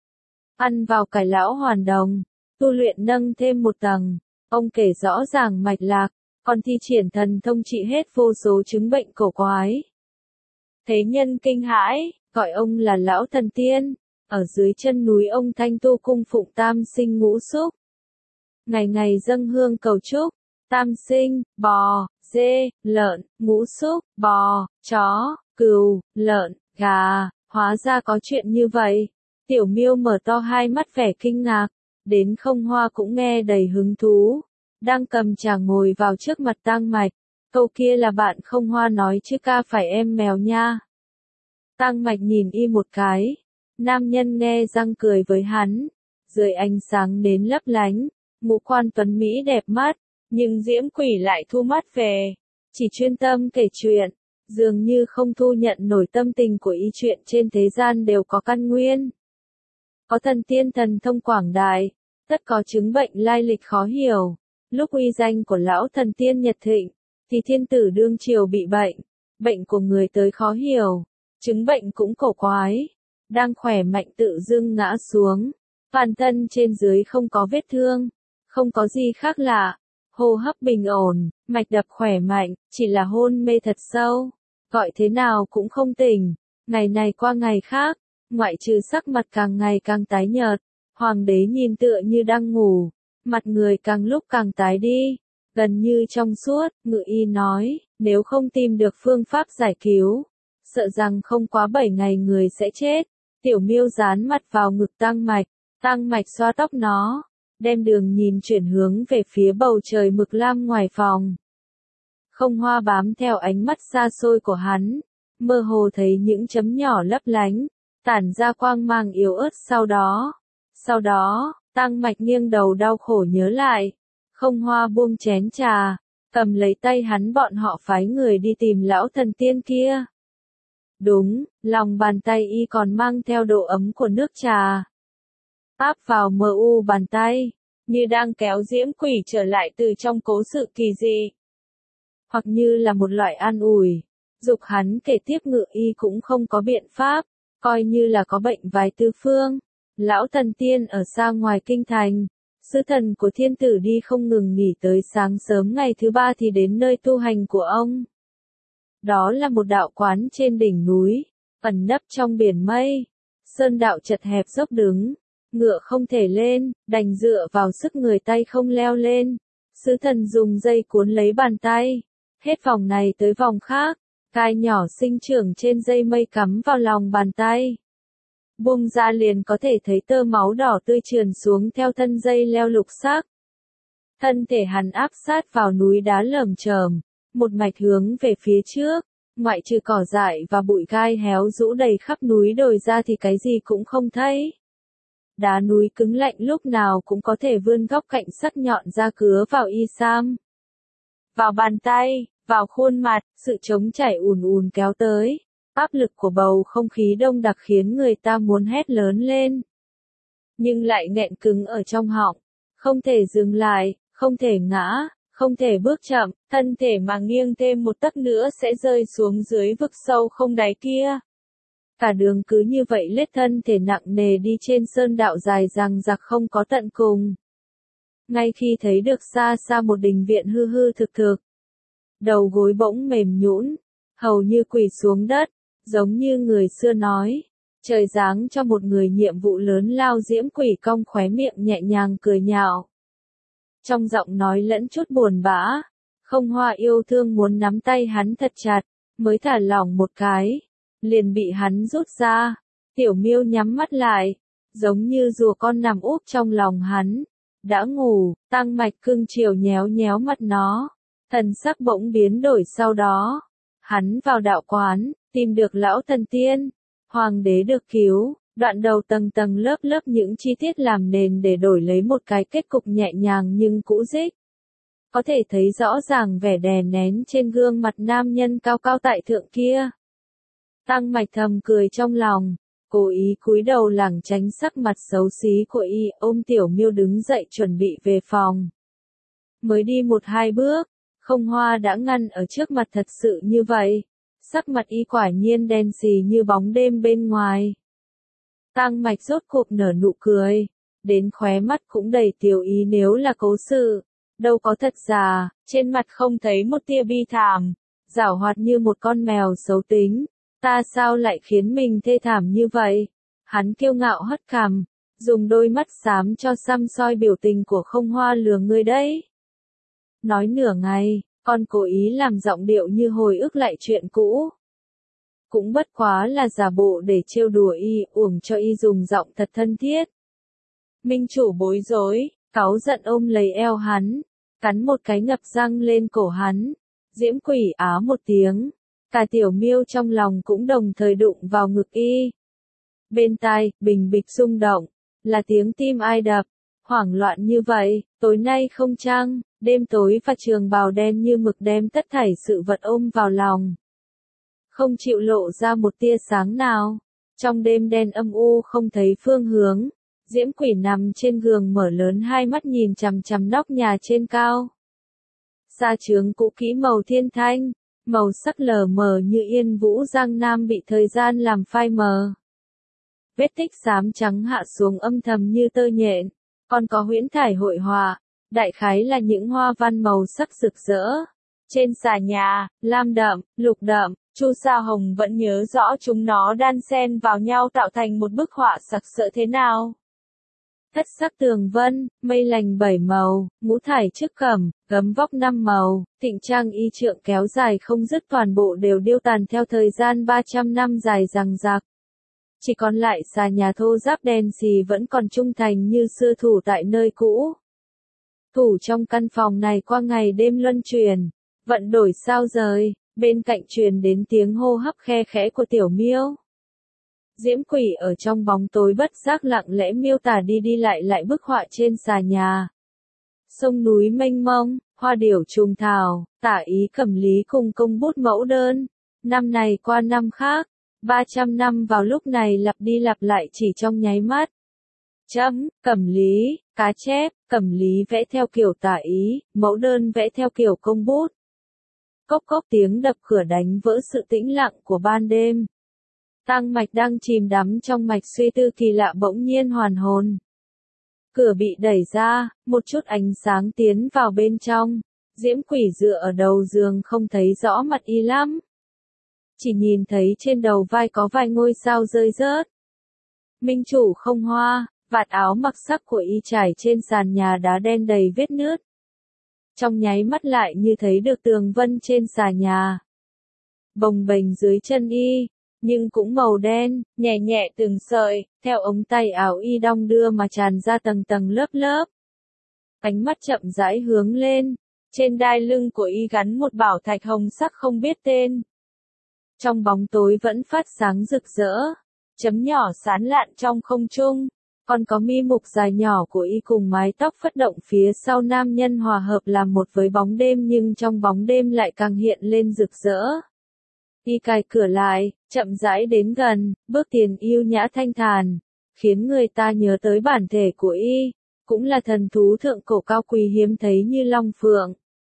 Ăn vào cải lão hoàn đồng, tu luyện nâng thêm một tầng, ông kể rõ ràng mạch lạc, còn thi triển thần thông trị hết vô số chứng bệnh cổ quái. Thế nhân kinh hãi, gọi ông là lão thần tiên, ở dưới chân núi ông thanh tu cung phụng tam sinh ngũ xúc. Ngày ngày dâng hương cầu chúc, tam sinh, bò, dê, lợn, ngũ xúc, bò, chó, cừu, lợn, gà, hóa ra có chuyện như vậy. Tiểu Miêu mở to hai mắt vẻ kinh ngạc, đến Không Hoa cũng nghe đầy hứng thú, đang cầm trà ngồi vào trước mặt Tăng Mạch, câu kia là bạn Không Hoa nói chứ ca phải em mèo nha. Tăng Mạch nhìn y một cái, nam nhân nghe răng cười với hắn, dưới ánh sáng nến lấp lánh, ngũ quan tuấn Mỹ đẹp mắt, nhưng Diễm Quỷ lại thu mắt về, chỉ chuyên tâm kể chuyện, dường như không thu nhận nổi tâm tình của y. Chuyện trên thế gian đều có căn nguyên. Có thần tiên thần thông quảng đại, tất có chứng bệnh lai lịch khó hiểu. Lúc uy danh của lão thần tiên nhật thịnh, thì thiên tử đương triều bị bệnh, bệnh của người tới khó hiểu, chứng bệnh cũng cổ quái, đang khỏe mạnh tự dưng ngã xuống, toàn thân trên dưới không có vết thương, không có gì khác lạ, hô hấp bình ổn, mạch đập khỏe mạnh, chỉ là hôn mê thật sâu, gọi thế nào cũng không tỉnh, ngày này qua ngày khác, ngoại trừ sắc mặt càng ngày càng tái nhợt, hoàng đế nhìn tựa như đang ngủ, mặt người càng lúc càng tái đi, gần như trong suốt, ngự y nói, nếu không tìm được phương pháp giải cứu, sợ rằng không quá 7 ngày người sẽ chết. Tiểu Miêu dán mặt vào ngực Tăng Mạch xoa tóc nó, đem đường nhìn chuyển hướng về phía bầu trời mực lam ngoài phòng. Không Hoa bám theo ánh mắt xa xôi của hắn, mơ hồ thấy những chấm nhỏ lấp lánh, tản ra quang mang yếu ớt sau đó, Tăng Mạch nghiêng đầu đau khổ nhớ lại, Không Hoa buông chén trà, cầm lấy tay hắn bọn họ phái người đi tìm lão thần tiên kia. Đúng, lòng bàn tay y còn mang theo độ ấm của nước trà. Áp vào mờ u bàn tay, như đang kéo Diễm Quỷ trở lại từ trong cố sự kỳ dị. hoặc như là một loại an ủi. Dục hắn kể tiếp Ngự Y cũng không có biện pháp, coi như là có bệnh vài tư phương. Lão thần tiên ở xa ngoài kinh thành, sứ thần của thiên tử đi không ngừng nghỉ tới sáng sớm ngày thứ ba thì đến nơi tu hành của ông. Đó là một đạo quán trên đỉnh núi, ẩn nấp trong biển mây. Sơn đạo chật hẹp dốc đứng, ngựa không thể lên, đành dựa vào sức người tay không leo lên. Sứ thần dùng dây cuốn lấy bàn tay, hết vòng này tới vòng khác, gai nhỏ sinh trưởng trên dây mây cắm vào lòng bàn tay. Buông ra liền có thể thấy tơ máu đỏ tươi trườn xuống theo thân dây leo lục sắc. Thân thể hắn áp sát vào núi đá lởm chởm, một mạch hướng về phía trước, ngoại trừ cỏ dại và bụi gai héo rũ đầy khắp núi đồi ra thì cái gì cũng không thấy. Đá núi cứng lạnh lúc nào cũng có thể vươn góc cạnh sắc nhọn ra cứa vào y sam, vào bàn tay, vào khuôn mặt, sự trống chảy ùn ùn kéo tới. Áp lực của bầu không khí đông đặc khiến người ta muốn hét lớn lên. Nhưng lại nghẹn cứng ở trong họng, không thể dừng lại, không thể ngã, không thể bước chậm, thân thể mà nghiêng thêm một tấc nữa sẽ rơi xuống dưới vực sâu không đáy kia. Cả đường cứ như vậy lết thân thể nặng nề đi trên sơn đạo dài dằng dặc không có tận cùng. Ngay khi thấy được xa xa một đình viện hư hư thực thực, đầu gối bỗng mềm nhũn, hầu như quỳ xuống đất, giống như người xưa nói, trời giáng cho một người nhiệm vụ lớn lao. Diễm Quỷ cong khóe miệng nhẹ nhàng cười nhạo. Trong giọng nói lẫn chút buồn bã, Không Hoa yêu thương muốn nắm tay hắn thật chặt, mới thả lỏng một cái, liền bị hắn rút ra. Tiểu Miêu nhắm mắt lại, giống như rùa con nằm úp trong lòng hắn. Đã ngủ, Tăng Mạch cưng chiều nhéo nhéo mặt nó, thần sắc bỗng biến đổi sau đó. Hắn vào đạo quán, tìm được lão thần tiên, hoàng đế được cứu, đoạn đầu tầng tầng lớp lớp những chi tiết làm nền để đổi lấy một cái kết cục nhẹ nhàng nhưng cũ rích. Có thể thấy rõ ràng vẻ đè nén trên gương mặt nam nhân cao cao tại thượng kia. Tăng Mạch thầm cười trong lòng, cố ý cúi đầu lảng tránh sắc mặt xấu xí của y, ôm Tiểu Miêu đứng dậy chuẩn bị về phòng. Mới đi một hai bước, Không Hoa đã ngăn ở trước mặt thật sự như vậy. Sắc mặt y quả nhiên đen xì như bóng đêm bên ngoài. Tăng Mạch rốt cuộc nở nụ cười, đến khóe mắt cũng đầy tiểu ý nếu là cố sự, đâu có thật giả, trên mặt không thấy một tia bi thảm, giảo hoạt như một con mèo xấu tính. Ta sao lại khiến mình thê thảm như vậy? Hắn kiêu ngạo hất cằm, dùng đôi mắt xám cho săm soi biểu tình của Không Hoa lừa ngươi đấy. Nói nửa ngày, còn cố ý làm giọng điệu như hồi ức lại chuyện cũ. Cũng bất quá là giả bộ để trêu đùa y, uổng cho y dùng giọng thật thân thiết. Minh chủ bối rối, cáu giận ôm lấy eo hắn, cắn một cái ngập răng lên cổ hắn. Diễm Quỷ á một tiếng, cả Tiểu Miêu trong lòng cũng đồng thời đụng vào ngực y. Bên tai, bình bịch rung động, là tiếng tim ai đập, hoảng loạn như vậy, tối nay không trăng, đêm tối và trường bào đen như mực đem tất thảy sự vật ôm vào lòng. Không chịu lộ ra một tia sáng nào, trong đêm đen âm u không thấy phương hướng, Diễm Quỷ nằm trên giường mở lớn hai mắt nhìn chằm chằm nóc nhà trên cao. Sa trướng cũ kỹ màu thiên thanh, màu sắc lờ mờ như yên vũ giang nam bị thời gian làm phai mờ. Vết tích xám trắng hạ xuống âm thầm như tơ nhện, còn có huyễn thải hội họa, đại khái là những hoa văn màu sắc rực rỡ. Trên xà nhà, lam đậm, lục đậm, Chu Sa Hồng vẫn nhớ rõ chúng nó đan xen vào nhau tạo thành một bức họa sặc sỡ thế nào. Thất sắc tường vân, mây lành bảy màu, ngũ thải trước cẩm, gấm vóc năm màu, thịnh trang y trượng kéo dài không dứt toàn bộ đều điêu tàn theo thời gian 300 năm dài dằng dặc. Chỉ còn lại xà nhà thô ráp đen xì vẫn còn trung thành như xưa thủ tại nơi cũ. Thủ trong căn phòng này qua ngày đêm luân chuyển, vận đổi sao rời, bên cạnh truyền đến tiếng hô hấp khe khẽ của Tiểu Miêu. Diễm Quỷ ở trong bóng tối bất giác lặng lẽ miêu tả đi đi lại bức họa trên xà nhà. Sông núi mênh mông, hoa điểu trùng thảo, tả ý Cẩm Lý cùng công bút mẫu đơn. Năm này qua năm khác, 300 năm vào lúc này lặp đi lặp lại chỉ trong nháy mắt. Cẩm Lý, cá chép, Cẩm Lý vẽ theo kiểu tả ý, mẫu đơn vẽ theo kiểu công bút. Cốc cốc tiếng đập cửa đánh vỡ sự tĩnh lặng của ban đêm. Tăng Mạch đang chìm đắm trong mạch suy tư kỳ lạ bỗng nhiên hoàn hồn. Cửa bị đẩy ra, một chút ánh sáng tiến vào bên trong. Diễm Quỷ dựa ở đầu giường không thấy rõ mặt y lắm. Chỉ nhìn thấy trên đầu vai có vài ngôi sao rơi rớt. Minh chủ không hoa, vạt áo mặc sắc của y trải trên sàn nhà đá đen đầy vết nứt. Trong nháy mắt lại như thấy được tường vân trên xà nhà. Bồng bềnh dưới chân y, nhưng cũng màu đen, nhẹ nhẹ từng sợi, theo ống tay áo y đong đưa mà tràn ra tầng tầng lớp lớp. Ánh mắt chậm rãi hướng lên, trên đai lưng của y gắn một bảo thạch hồng sắc không biết tên. Trong bóng tối vẫn phát sáng rực rỡ, chấm nhỏ sáng lạn trong không trung, còn có mi mục dài nhỏ của y cùng mái tóc phất động phía sau nam nhân hòa hợp làm một với bóng đêm nhưng trong bóng đêm lại càng hiện lên rực rỡ. Y cài cửa lại, chậm rãi đến gần, bước tiền yêu nhã thanh thản, khiến người ta nhớ tới bản thể của y, cũng là thần thú thượng cổ cao quý hiếm thấy như long phượng.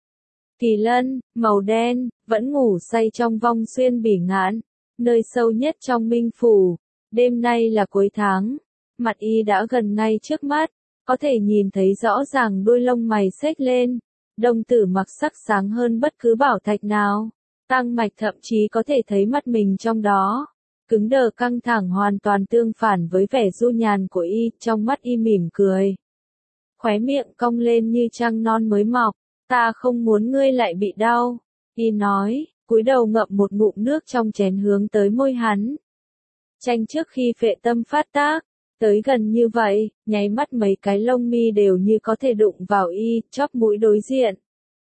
Kỳ lân, màu đen, vẫn ngủ say trong vong xuyên bỉ ngạn, nơi sâu nhất trong minh phủ. Đêm nay là cuối tháng, mặt y đã gần ngay trước mắt, có thể nhìn thấy rõ ràng đôi lông mày xếch lên, đồng tử mặc sắc sáng hơn bất cứ bảo thạch nào. Tăng Mạch thậm chí có thể thấy mắt mình trong đó, cứng đờ căng thẳng hoàn toàn tương phản với vẻ du nhàn của y, trong mắt y mỉm cười. Khóe miệng cong lên như trăng non mới mọc, ta không muốn ngươi lại bị đau, y nói, cúi đầu ngậm một ngụm nước trong chén hướng tới môi hắn. Tranh trước khi phệ tâm phát tác, tới gần như vậy, nháy mắt mấy cái lông mi đều như có thể đụng vào y, chóp mũi đối diện.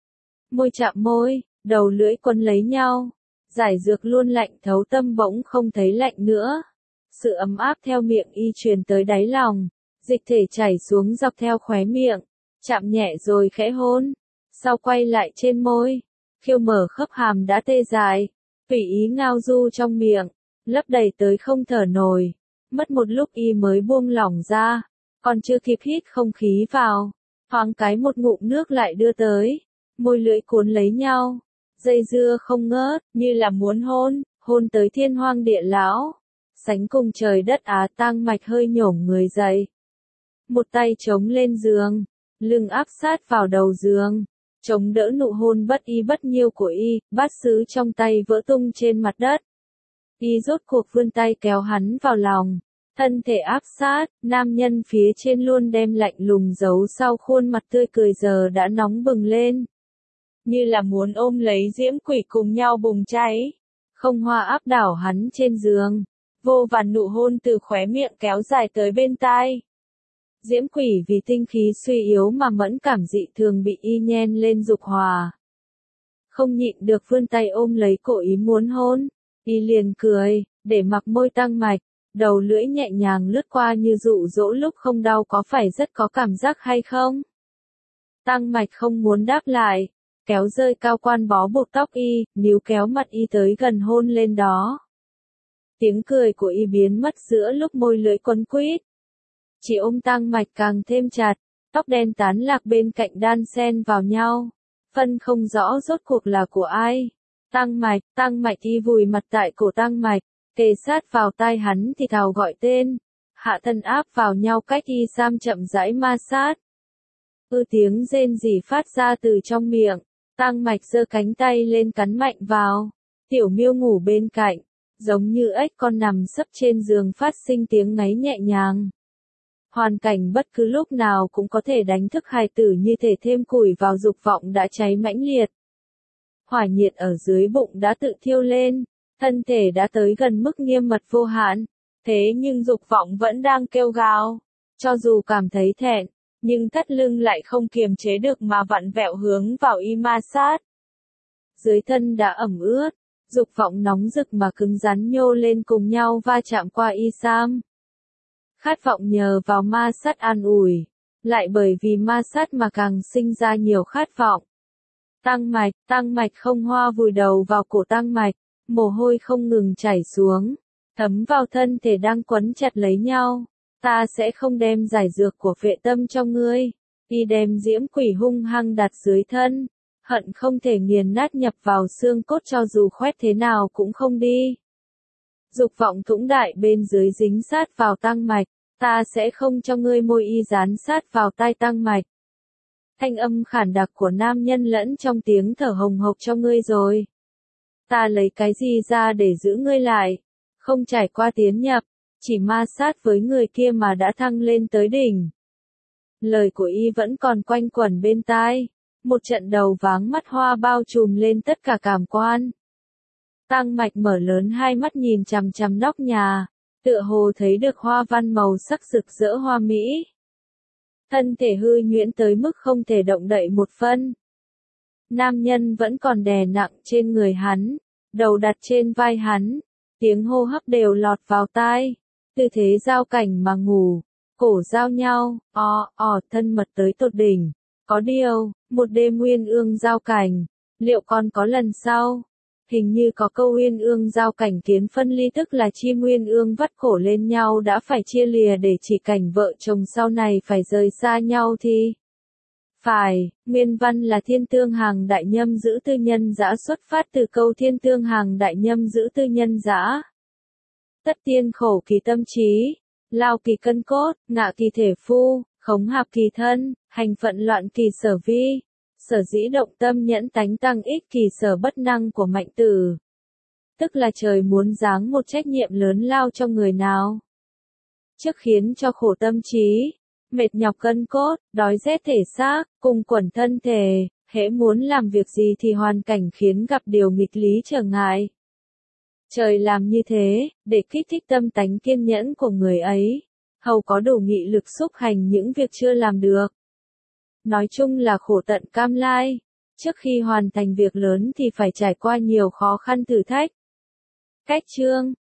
Môi chạm môi, đầu lưỡi quấn lấy nhau, giải dược luôn lạnh thấu tâm bỗng không thấy lạnh nữa. Sự ấm áp theo miệng y truyền tới đáy lòng, dịch thể chảy xuống dọc theo khóe miệng, chạm nhẹ rồi khẽ hôn, sau quay lại trên môi, khiêu mở khớp hàm đã tê dại, tùy ý ngao du trong miệng, lấp đầy tới không thở nổi. Mất một lúc y mới buông lỏng ra, còn chưa kịp hít không khí vào, thoáng cái một ngụm nước lại đưa tới, môi lưỡi cuốn lấy nhau, dây dưa không ngớt, như là muốn hôn tới thiên hoang địa lão. Sánh cùng trời đất Tăng Mạch hơi nhổm người dậy. Một tay chống lên giường, lưng áp sát vào đầu giường, chống đỡ nụ hôn bất y bất nhiêu của y, bát sứ trong tay vỡ tung trên mặt đất. Y rốt cuộc vươn tay kéo hắn vào lòng, thân thể áp sát, nam nhân phía trên luôn đem lạnh lùng giấu sau khuôn mặt tươi cười giờ đã nóng bừng lên. Như là muốn ôm lấy Diễm Quỷ cùng nhau bùng cháy. Không hoa áp đảo hắn trên giường, vô vàn nụ hôn từ khóe miệng kéo dài tới bên tai. Diễm Quỷ vì tinh khí suy yếu mà mẫn cảm dị thường bị y nhen lên dục hòa. Không nhịn được vươn tay ôm lấy cổ ý muốn hôn, y liền cười, để mặc môi Tăng Mạch, đầu lưỡi nhẹ nhàng lướt qua như dụ dỗ lúc không đau có phải rất có cảm giác hay không? Tăng Mạch không muốn đáp lại, kéo rơi cao quan bó buộc tóc y, níu kéo mặt y tới gần hôn lên đó. Tiếng cười của y biến mất giữa lúc môi lưỡi quấn quýt. Chỉ ôm Tăng Mạch càng thêm chặt, tóc đen tán lạc bên cạnh đan xen vào nhau, phân không rõ rốt cuộc là của ai. Tăng Mạch y vùi mặt tại cổ Tăng Mạch, kề sát vào tai hắn thì thào gọi tên, hạ thân áp vào nhau cách y sam chậm rãi ma sát. Tiếng rên rỉ phát ra từ trong miệng, Tăng Mạch giơ cánh tay lên cắn mạnh vào. Tiểu Miêu ngủ bên cạnh, giống như ếch con nằm sấp trên giường phát sinh tiếng ngáy nhẹ nhàng. Hoàn cảnh bất cứ lúc nào cũng có thể đánh thức hài tử như thể thêm củi vào dục vọng đã cháy mãnh liệt. Hỏa nhiệt ở dưới bụng đã tự thiêu lên, thân thể đã tới gần mức nghiêm mật vô hạn, thế nhưng dục vọng vẫn đang kêu gào. Cho dù cảm thấy thẹn, nhưng thắt lưng lại không kiềm chế được mà vặn vẹo hướng vào y ma sát. Dưới thân đã ẩm ướt, dục vọng nóng rực mà cứng rắn nhô lên cùng nhau va chạm qua y sam. Khát vọng nhờ vào ma sát an ủi, lại bởi vì ma sát mà càng sinh ra nhiều khát vọng. Tăng Mạch không hoa vùi đầu vào cổ Tăng Mạch, mồ hôi không ngừng chảy xuống, thấm vào thân thể đang quấn chặt lấy nhau. Ta sẽ không đem giải dược của phệ tâm cho ngươi. Y đem Diễm Quỷ hung hăng đặt dưới thân, hận không thể nghiền nát nhập vào xương cốt cho dù khoét thế nào cũng không đi. Dục vọng thũng đại bên dưới dính sát vào tăng mạch, ta sẽ không cho ngươi môi y dán sát vào tai tăng mạch. Thanh âm khản đặc của nam nhân lẫn trong tiếng thở hồng hộc cho ngươi rồi. Ta lấy cái gì ra để giữ ngươi lại, không trải qua tiến nhập, chỉ ma sát với người kia mà đã thăng lên tới đỉnh. Lời của y vẫn còn quanh quẩn bên tai, một trận đầu váng mắt hoa bao trùm lên tất cả cảm quan. Tăng mạch mở lớn hai mắt nhìn chằm chằm nóc nhà, tựa hồ thấy được hoa văn màu sắc rực rỡ hoa mỹ. Thân thể hư nhuyễn tới mức không thể động đậy một phân. Nam nhân vẫn còn đè nặng trên người hắn, đầu đặt trên vai hắn, tiếng hô hấp đều lọt vào tai, tư thế giao cảnh mà ngủ, cổ giao nhau, thân mật tới tột đỉnh. Có điều, một đêm uyên ương giao cảnh, liệu còn có lần sau? Hình như có câu uyên ương giao cảnh kiến phân ly, tức là chim uyên ương vắt cổ lên nhau đã phải chia lìa để chỉ cảnh vợ chồng sau này phải rời xa nhau thì. Phải, nguyên văn là thiên tương hàng đại nhâm giữ tư nhân dã, xuất phát từ câu thiên tương hàng đại nhâm giữ tư nhân dã. Tất tiên khổ kỳ tâm trí, lao kỳ cân cốt, ngạ kỳ thể phu, khống hạp kỳ thân, hành phận loạn kỳ sở vi. Sở dĩ động tâm nhẫn tánh tăng ích kỳ sở bất năng của mạnh tử. Tức là trời muốn giáng một trách nhiệm lớn lao cho người nào. Trước khiến cho khổ tâm trí, mệt nhọc cân cốt, đói rét thể xác, cùng quẩn thân thể, hễ muốn làm việc gì thì hoàn cảnh khiến gặp điều nghịch lý trở ngại. Trời làm như thế, để kích thích tâm tánh kiên nhẫn của người ấy, hầu có đủ nghị lực xúc hành những việc chưa làm được. Nói chung là khổ tận cam lai, trước khi hoàn thành việc lớn thì phải trải qua nhiều khó khăn thử thách. Cách chương